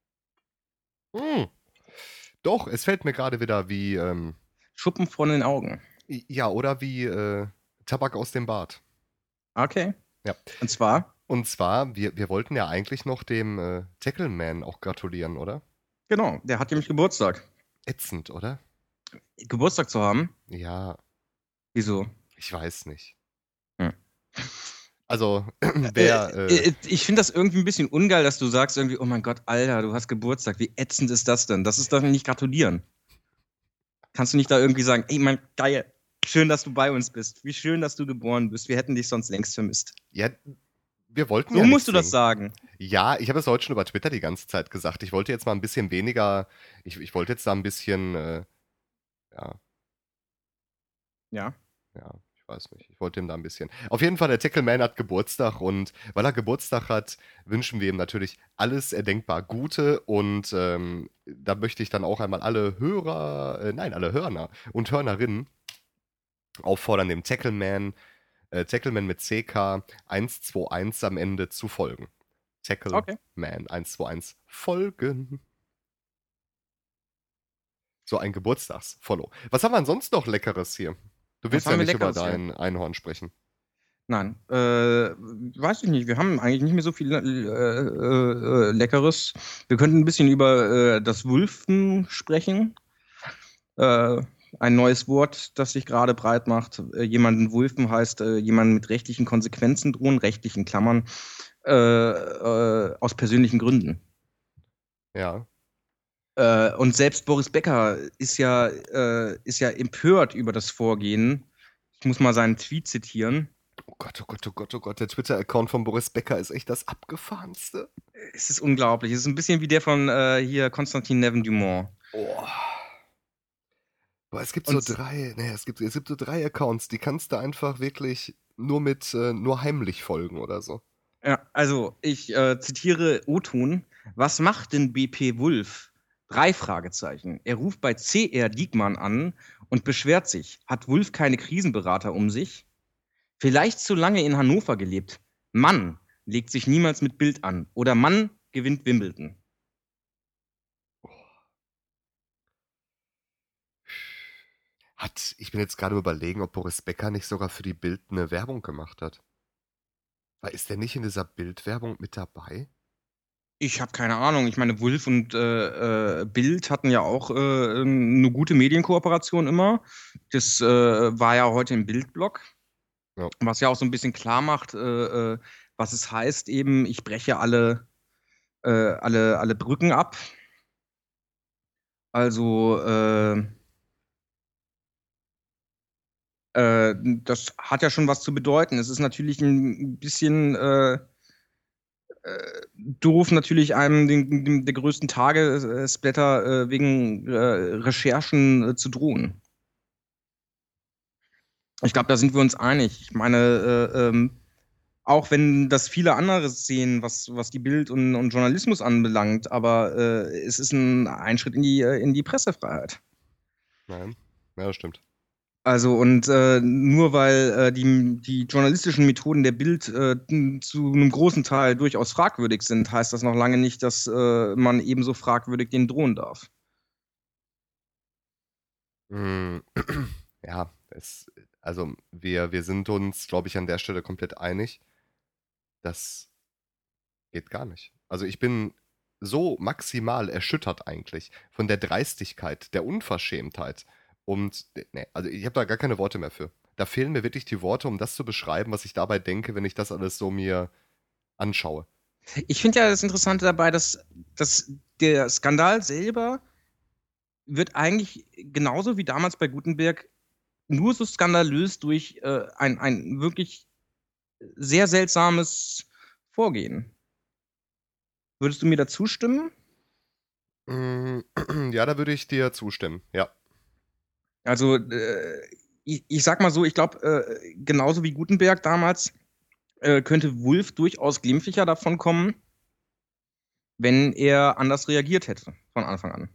Hm. Doch, es fällt mir gerade wieder wie, ähm, Schuppen von den Augen. ja, oder wie äh, Tabak aus dem Bart. Okay. Ja. Und zwar? Und zwar, wir, wir wollten ja eigentlich noch dem äh, Tackleman auch gratulieren, oder? Genau, der hat nämlich Geburtstag. Ätzend, oder? Geburtstag zu haben? Ja, Wieso? ich weiß nicht. Hm. Also, wer. Äh, Äh, äh, ich finde das irgendwie ein bisschen ungeil, dass du sagst irgendwie, oh mein Gott, Alter, du hast Geburtstag. Wie ätzend ist das denn? Das ist doch nicht gratulieren. Kannst du nicht da irgendwie sagen, ey, mein Geil, schön, dass du bei uns bist. Wie schön, dass du geboren bist. Wir hätten dich sonst längst vermisst. ja, wir wollten So ja musst nicht du das singen. sagen. Ja, ich habe es heute schon über Twitter die ganze Zeit gesagt. Ich wollte jetzt mal ein bisschen weniger. Ich, ich wollte jetzt da ein bisschen. Äh, ja, Ja. ja, ich weiß nicht. Ich wollte ihm da ein bisschen. Auf jeden Fall, der Tackleman hat Geburtstag und weil er Geburtstag hat, wünschen wir ihm natürlich alles erdenkbar Gute und ähm, da möchte ich dann auch einmal alle Hörer, äh, nein, alle Hörner und Hörnerinnen auffordern, dem Tackleman, äh, Tackleman mit C K eins zwei eins am Ende zu folgen. Okay. Tackleman eins zwei eins folgen. So ein Geburtstagsfollow. Was haben wir denn sonst noch Leckeres hier? Du Was willst ja haben wir nicht über Leckeres hier? dein Einhorn sprechen. Nein, äh, weiß ich nicht. Wir haben eigentlich nicht mehr so viel äh, äh, äh, Leckeres. Wir könnten ein bisschen über äh, das Wulfen sprechen. Äh, ein neues Wort, das sich gerade breit macht. Äh, jemanden Wulfen heißt äh, jemanden mit rechtlichen Konsequenzen drohen, rechtlichen Klammern, äh, äh, aus persönlichen Gründen. Ja. Äh, und selbst Boris Becker ist ja, äh, ist ja empört über das Vorgehen. Ich muss mal seinen Tweet zitieren. Oh Gott, oh Gott, oh Gott, oh Gott. Der Twitter-Account von Boris Becker ist echt das abgefahrenste. Es ist unglaublich. Es ist ein bisschen wie der von äh, hier Konstantin Neven-Dumont. Oh. Boah, es gibt Und so drei, nee, es gibt, es gibt so drei Accounts, die kannst du einfach wirklich nur mit, äh, nur heimlich folgen oder so. ja, also ich äh, zitiere O-Ton. Was macht denn B P Wulff? Drei Fragezeichen. Er ruft bei C R Diekmann an und beschwert sich. Hat Wulff keine Krisenberater um sich? Vielleicht zu lange in Hannover gelebt. Mann legt sich niemals mit Bild an. Oder Mann gewinnt Wimbledon. Hat, ich bin jetzt gerade überlegen, ob Boris Becker nicht sogar für die Bild eine Werbung gemacht hat. Weil ist der nicht in dieser Bild-Werbung mit dabei? Ich habe keine Ahnung. Ich meine, Wulff und äh, äh, Bild hatten ja auch äh, eine gute Medienkooperation immer. Das äh, war ja heute im Bildblog. Ja. Was ja auch so ein bisschen klar macht, äh, äh, was es heißt, eben, ich breche alle, äh, alle, alle Brücken ab. Also, äh, äh, das hat ja schon was zu bedeuten. Es ist natürlich ein bisschen äh, äh, doof, natürlich einem den, den, der größten Tagesblätter äh, wegen äh, Recherchen äh, zu drohen. Ich glaube, da sind wir uns einig. Ich meine, äh, ähm, Auch wenn das viele andere sehen, was, was die Bild und, und Journalismus anbelangt, aber äh, es ist ein Einschritt in die, äh, in die Pressefreiheit. Nein. Ja, das stimmt. Also und äh, nur weil äh, die, die journalistischen Methoden der Bild äh, zu einem großen Teil durchaus fragwürdig sind, heißt das noch lange nicht, dass äh, man ebenso fragwürdig denen drohen darf. Mm, Ja, es, also wir, wir sind uns, glaube ich, an der Stelle komplett einig. Das geht gar nicht. Also ich bin so maximal erschüttert eigentlich von der Dreistigkeit, der Unverschämtheit. Und nee, also ich habe da gar keine Worte mehr für. Da fehlen mir wirklich die Worte, um das zu beschreiben, was ich dabei denke, wenn ich das alles so mir anschaue. Ich finde ja das Interessante dabei, dass, dass der Skandal selber wird eigentlich genauso wie damals bei Gutenberg nur so skandalös durch äh, ein, ein wirklich sehr seltsames Vorgehen. Würdest du mir da zustimmen? Mm, Ja, da würde ich dir zustimmen. Ja. Also, äh, ich, ich sag mal so, ich glaube, äh, genauso wie Gutenberg damals äh, könnte Wulff durchaus glimpflicher davon kommen, wenn er anders reagiert hätte von Anfang an.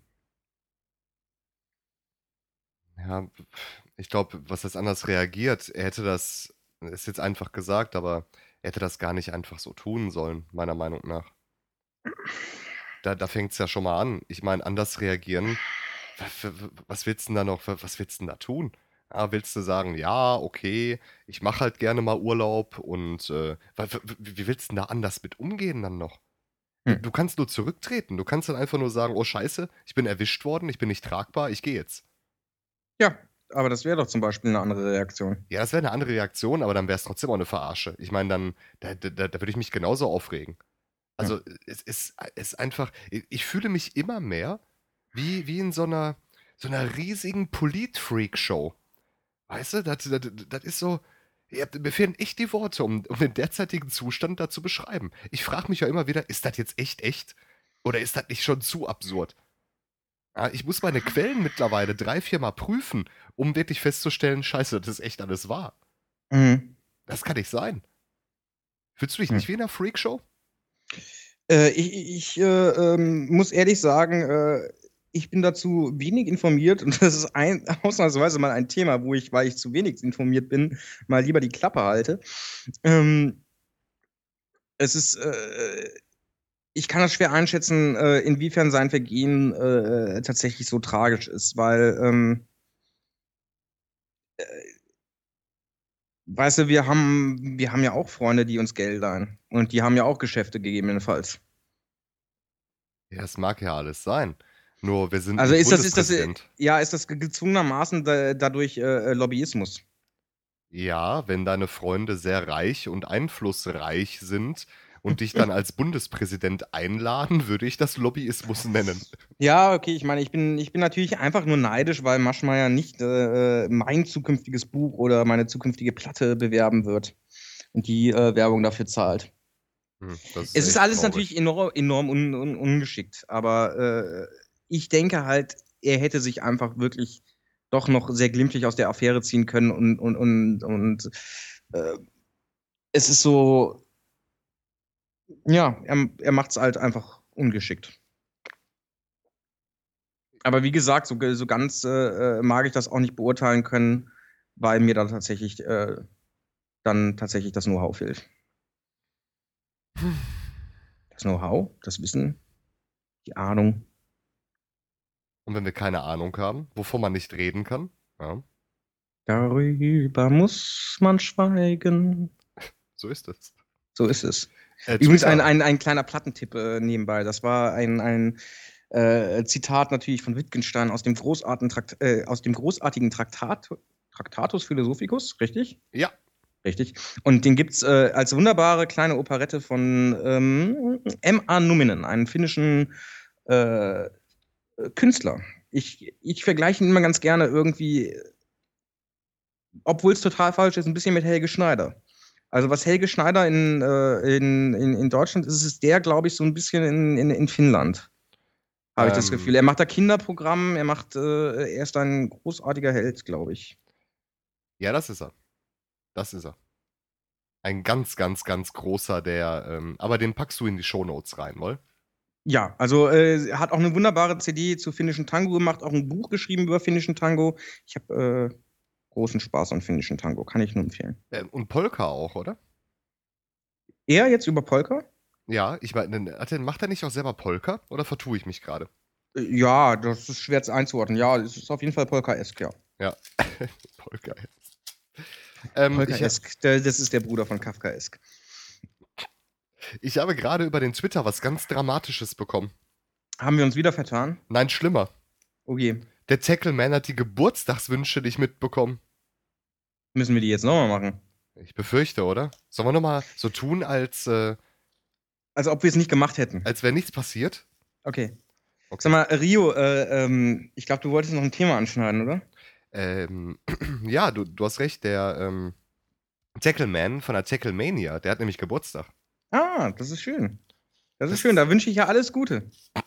Ja, ich glaube, was das anders reagiert, er hätte das, ist jetzt einfach gesagt, aber er hätte das gar nicht einfach so tun sollen, meiner Meinung nach. Da, da fängt es ja schon mal an. Ich meine, anders reagieren, was, was willst du denn da noch, was willst du denn da tun? Ja, willst du sagen, ja, okay, ich mache halt gerne mal Urlaub und äh, wa- wa- wie willst du denn da anders mit umgehen dann noch? Du, Hm. du kannst nur zurücktreten, du kannst dann einfach nur sagen, oh Scheiße, ich bin erwischt worden, ich bin nicht tragbar, ich gehe jetzt. Ja, aber das wäre doch zum Beispiel eine andere Reaktion. Ja, das wäre eine andere Reaktion, aber dann wäre es trotzdem auch eine Verarsche. Ich meine, dann, da, da, da würde ich mich genauso aufregen. Ja. Also, es ist, es ist einfach, ich ich fühle mich immer mehr wie, wie in so einer, so einer riesigen Polit-Freak-Show. Weißt du, das, das, das ist so, ja, mir fehlen echt die Worte, um, um den derzeitigen Zustand da zu beschreiben. Ich frage mich ja immer wieder, ist das jetzt echt echt? Oder ist das nicht schon zu absurd? Ja, ich muss meine Quellen mittlerweile drei, vier Mal prüfen, um wirklich festzustellen, scheiße, das ist echt alles wahr. Mhm. Das kann nicht sein. Fühlst du dich Hm. nicht wie in einer Freakshow? Äh, ich ich äh, ähm, muss ehrlich sagen, äh, ich bin dazu wenig informiert und das ist ein, ausnahmsweise mal ein Thema, wo ich, weil ich zu wenig informiert bin, mal lieber die Klappe halte. Ähm, es ist, äh, ich kann das schwer einschätzen, äh, inwiefern sein Vergehen äh, tatsächlich so tragisch ist, weil, ähm, weißt du, wir haben, wir haben ja auch Freunde, die uns Geld leihen und die haben ja auch Geschäfte gegebenenfalls. Ja, das mag ja alles sein. Nur wir sind Also nicht ist das, ist das, äh, Bundespräsident. ja, ist das gezwungenermaßen da, dadurch äh, Lobbyismus? Ja, wenn deine Freunde sehr reich und einflussreich sind und dich dann als Bundespräsident einladen, würde ich das Lobbyismus nennen. Ja, okay, ich meine, ich bin, ich bin natürlich einfach nur neidisch, weil Maschmeyer nicht äh, mein zukünftiges Buch oder meine zukünftige Platte bewerben wird und die äh, Werbung dafür zahlt. Hm, das ist Es ist echt alles traurig. natürlich enorm, enorm un, un, ungeschickt, aber äh, ich denke halt, er hätte sich einfach wirklich doch noch sehr glimpflich aus der Affäre ziehen können und, und, und, und äh, es ist so, ja, er, er macht es halt einfach ungeschickt. Aber wie gesagt, so, so ganz äh, äh, mag ich das auch nicht beurteilen können, weil mir da tatsächlich äh, dann tatsächlich das Know-how fehlt. Das Know-how, das Wissen, die Ahnung. Und wenn wir keine Ahnung haben, wovon man nicht reden kann, ja, Darüber muss man schweigen. so ist es. So ist es. Äh, Übrigens ein, Twitter. ein, ein kleiner Plattentipp äh, nebenbei. Das war ein, ein äh, Zitat natürlich von Wittgenstein aus dem großartigen, Trakt, äh, aus dem großartigen Traktat, Tractatus Philosophicus, richtig? Ja, Richtig. Und den gibt's äh, als wunderbare kleine Operette von ähm, M A. Numminen, einem finnischen äh, Künstler. Ich, ich vergleiche ihn immer ganz gerne irgendwie, obwohl es total falsch ist, ein bisschen mit Helge Schneider. Also was Helge Schneider in, äh, in, in, in Deutschland ist, ist der, glaube ich, so ein bisschen in, in, in Finnland. Habe ich das Gefühl. ähm, Er macht da Kinderprogramm, er macht, äh, er ist ein großartiger Held, glaube ich. ja, das ist er. Das ist er. Ein ganz, ganz, ganz großer, der, ähm, aber den packst du in die Shownotes rein, wohl? Ja, also äh, er hat auch eine wunderbare C D zu finnischen Tango gemacht, auch ein Buch geschrieben über finnischen Tango. Ich habe äh, großen Spaß an finnischen Tango, kann ich nur empfehlen. Ähm, und Polka auch, oder? Er jetzt über Polka? Ja, ich meine, hat der- macht er nicht auch selber Polka? Oder vertue ich mich gerade? Äh, Ja, das ist schwer zu einzuordnen. Ja, es ist auf jeden Fall Polka-esk, ja. Ja, Polka jetzt. Ähm, ich, Polka-esk, der- das ist der Bruder von Kafka-esk. ich habe gerade über den Twitter was ganz Dramatisches bekommen. Haben wir uns wieder vertan? Nein, schlimmer. Oh je, Der Tackleman hat die Geburtstagswünsche nicht mitbekommen. müssen wir die jetzt nochmal machen? Ich befürchte, oder? Sollen wir nochmal so tun, als, äh, Also ob wir es nicht gemacht hätten. als wäre nichts passiert? Okay. Okay. Sag mal, Rio, äh, ähm, ich glaube, du wolltest noch ein Thema anschneiden, oder? Ähm, ja, du, du hast recht, der ähm, Tackleman von der Tacklemania, der hat nämlich Geburtstag. Ah, das ist schön. Das ist Das- schön, da wünsche ich ja alles Gute.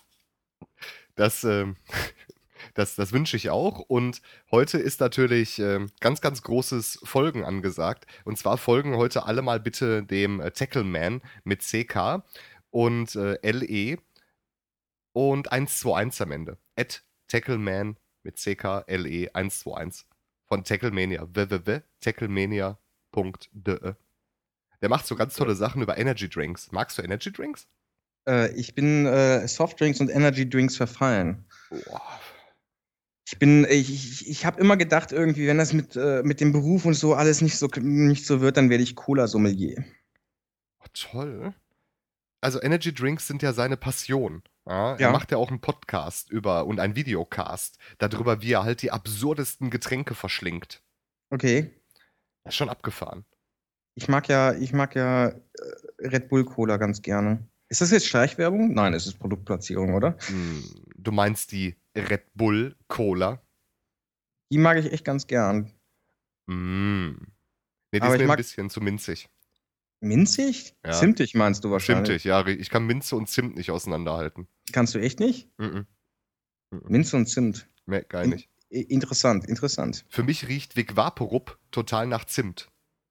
Das, ähm, das, das wünsche ich auch. Und heute ist natürlich ähm, ganz, ganz großes Folgen angesagt. Und zwar folgen heute alle mal bitte dem äh, Tackleman mit C K und äh, L E und eins zwei eins am Ende. At Tackleman mit C K L E eins zwei eins von Tacklemania. w w w punkt tacklemania punkt de. Der macht so ganz tolle Sachen über Energy Drinks. Magst du Energy Drinks? Äh, ich bin äh, Softdrinks und Energy Drinks verfallen. Boah. Ich bin, ich, ich, ich habe immer gedacht, irgendwie, wenn das mit, äh, mit dem Beruf und so alles nicht so, nicht so wird, dann werde ich Cola-Sommelier. Oh, toll. Also Energy Drinks sind ja seine Passion. Ja, er Ja. macht ja auch einen Podcast über und einen Videocast darüber, wie er halt die absurdesten Getränke verschlingt. Okay. Das ist schon abgefahren. Ich mag ja, ich mag ja äh, Red Bull Cola ganz gerne. Ist das jetzt Schleichwerbung? Nein, es ist Produktplatzierung, oder? Hm, du meinst die Red Bull Cola? Die mag ich echt ganz gern. Mm. Nee, die Aber ist ich mir ein mag- bisschen zu minzig. Minzig? Ja. Zimtig meinst du wahrscheinlich. Zimtig, ja. Ich kann Minze und Zimt nicht auseinanderhalten. Kannst du echt nicht? Mhm. Minze und Zimt. Nee, gar In- nicht. I- Interessant, interessant. Für mich riecht Vic Vaporub total nach Zimt.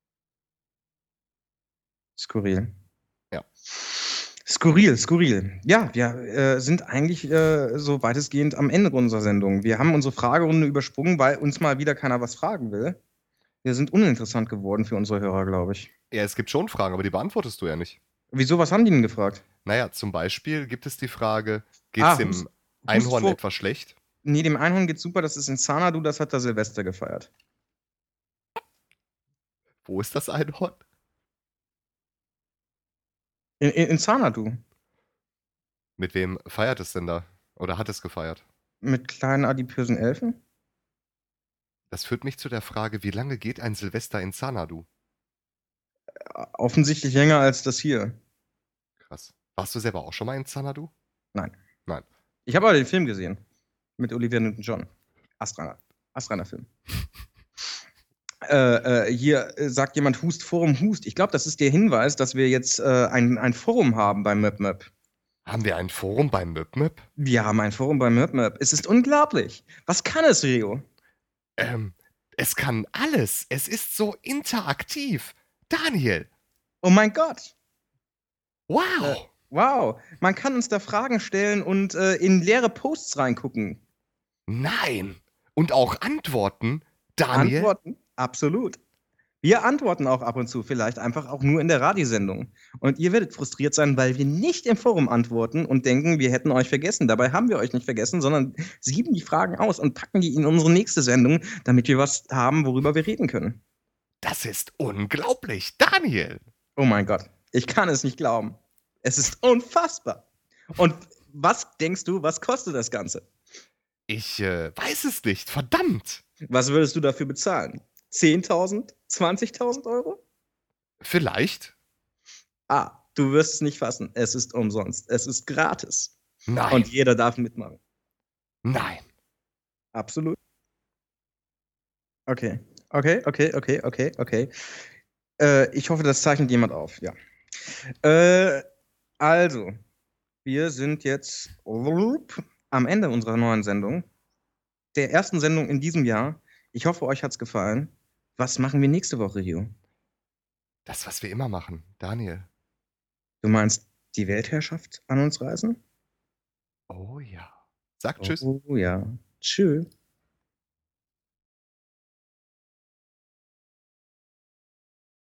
Skurril. Ja. Skurril, skurril. Ja, wir äh, sind eigentlich äh, so weitestgehend am Ende unserer Sendung. Wir haben unsere Fragerunde übersprungen, weil uns mal wieder keiner was fragen will. Wir sind uninteressant geworden für unsere Hörer, glaube ich. Ja, es gibt schon Fragen, aber die beantwortest du ja nicht. Wieso, was haben die denn gefragt? Naja, zum Beispiel gibt es die Frage, geht's Ah, dem Hust- Einhorn Hustfo- etwas schlecht? Nee, dem Einhorn geht's super, das ist in Xanadu, das hat da Silvester gefeiert. Wo ist das Einhorn? In, in, in Xanadu. Mit wem feiert es denn da? Oder hat es gefeiert? Mit kleinen adipösen Elfen? Das führt mich zu der Frage, wie lange geht ein Silvester in Xanadu? Offensichtlich länger als das hier. Krass. Warst du selber auch schon mal in Xanadu? Nein. Nein. Ich habe aber den Film gesehen. Mit Olivia Newton-John. Astreiner. Astreiner Film. äh, äh, hier äh, sagt jemand Hust, Forum Hust. Ich glaube, das ist der Hinweis, dass wir jetzt äh, ein, ein Forum haben bei MöpMöp. Haben wir ein Forum beim MöpMöp? Wir haben ein Forum bei MöpMöp. Es ist unglaublich. Was kann es, Rio? Ähm, es kann alles. Es ist so interaktiv. Daniel, Oh mein Gott. wow. Wow. Man kann uns da Fragen stellen und äh, in leere Posts reingucken. Nein. Und auch Antworten, Daniel. Antworten? Absolut. Wir antworten auch ab und zu, vielleicht einfach auch nur in der Radiosendung. Und ihr werdet frustriert sein, weil wir nicht im Forum antworten und denken, wir hätten euch vergessen. Dabei haben wir euch nicht vergessen, sondern sieben die Fragen aus und packen die in unsere nächste Sendung, damit wir was haben, worüber wir reden können. Das ist unglaublich, Daniel. Oh mein Gott, ich kann es nicht glauben. Es ist unfassbar. Und was denkst du, was kostet das Ganze? Ich äh, weiß es nicht, verdammt. Was würdest du dafür bezahlen? zehntausend? zwanzigtausend Euro? Vielleicht? Ah, du wirst es nicht fassen. Es ist umsonst. Es ist gratis. Nein. Und jeder darf mitmachen. Nein. Absolut. Okay. Okay, okay, okay, okay, okay. Äh, ich hoffe, das zeichnet jemand auf, ja. Äh, also, wir sind jetzt am Ende unserer neuen Sendung. Der ersten Sendung in diesem Jahr. Ich hoffe, euch hat's gefallen. Was machen wir nächste Woche, Rio? Das, was wir immer machen. Daniel. Du meinst die Weltherrschaft an uns reißen? Oh ja. Sag tschüss. Oh ja. Tschüss.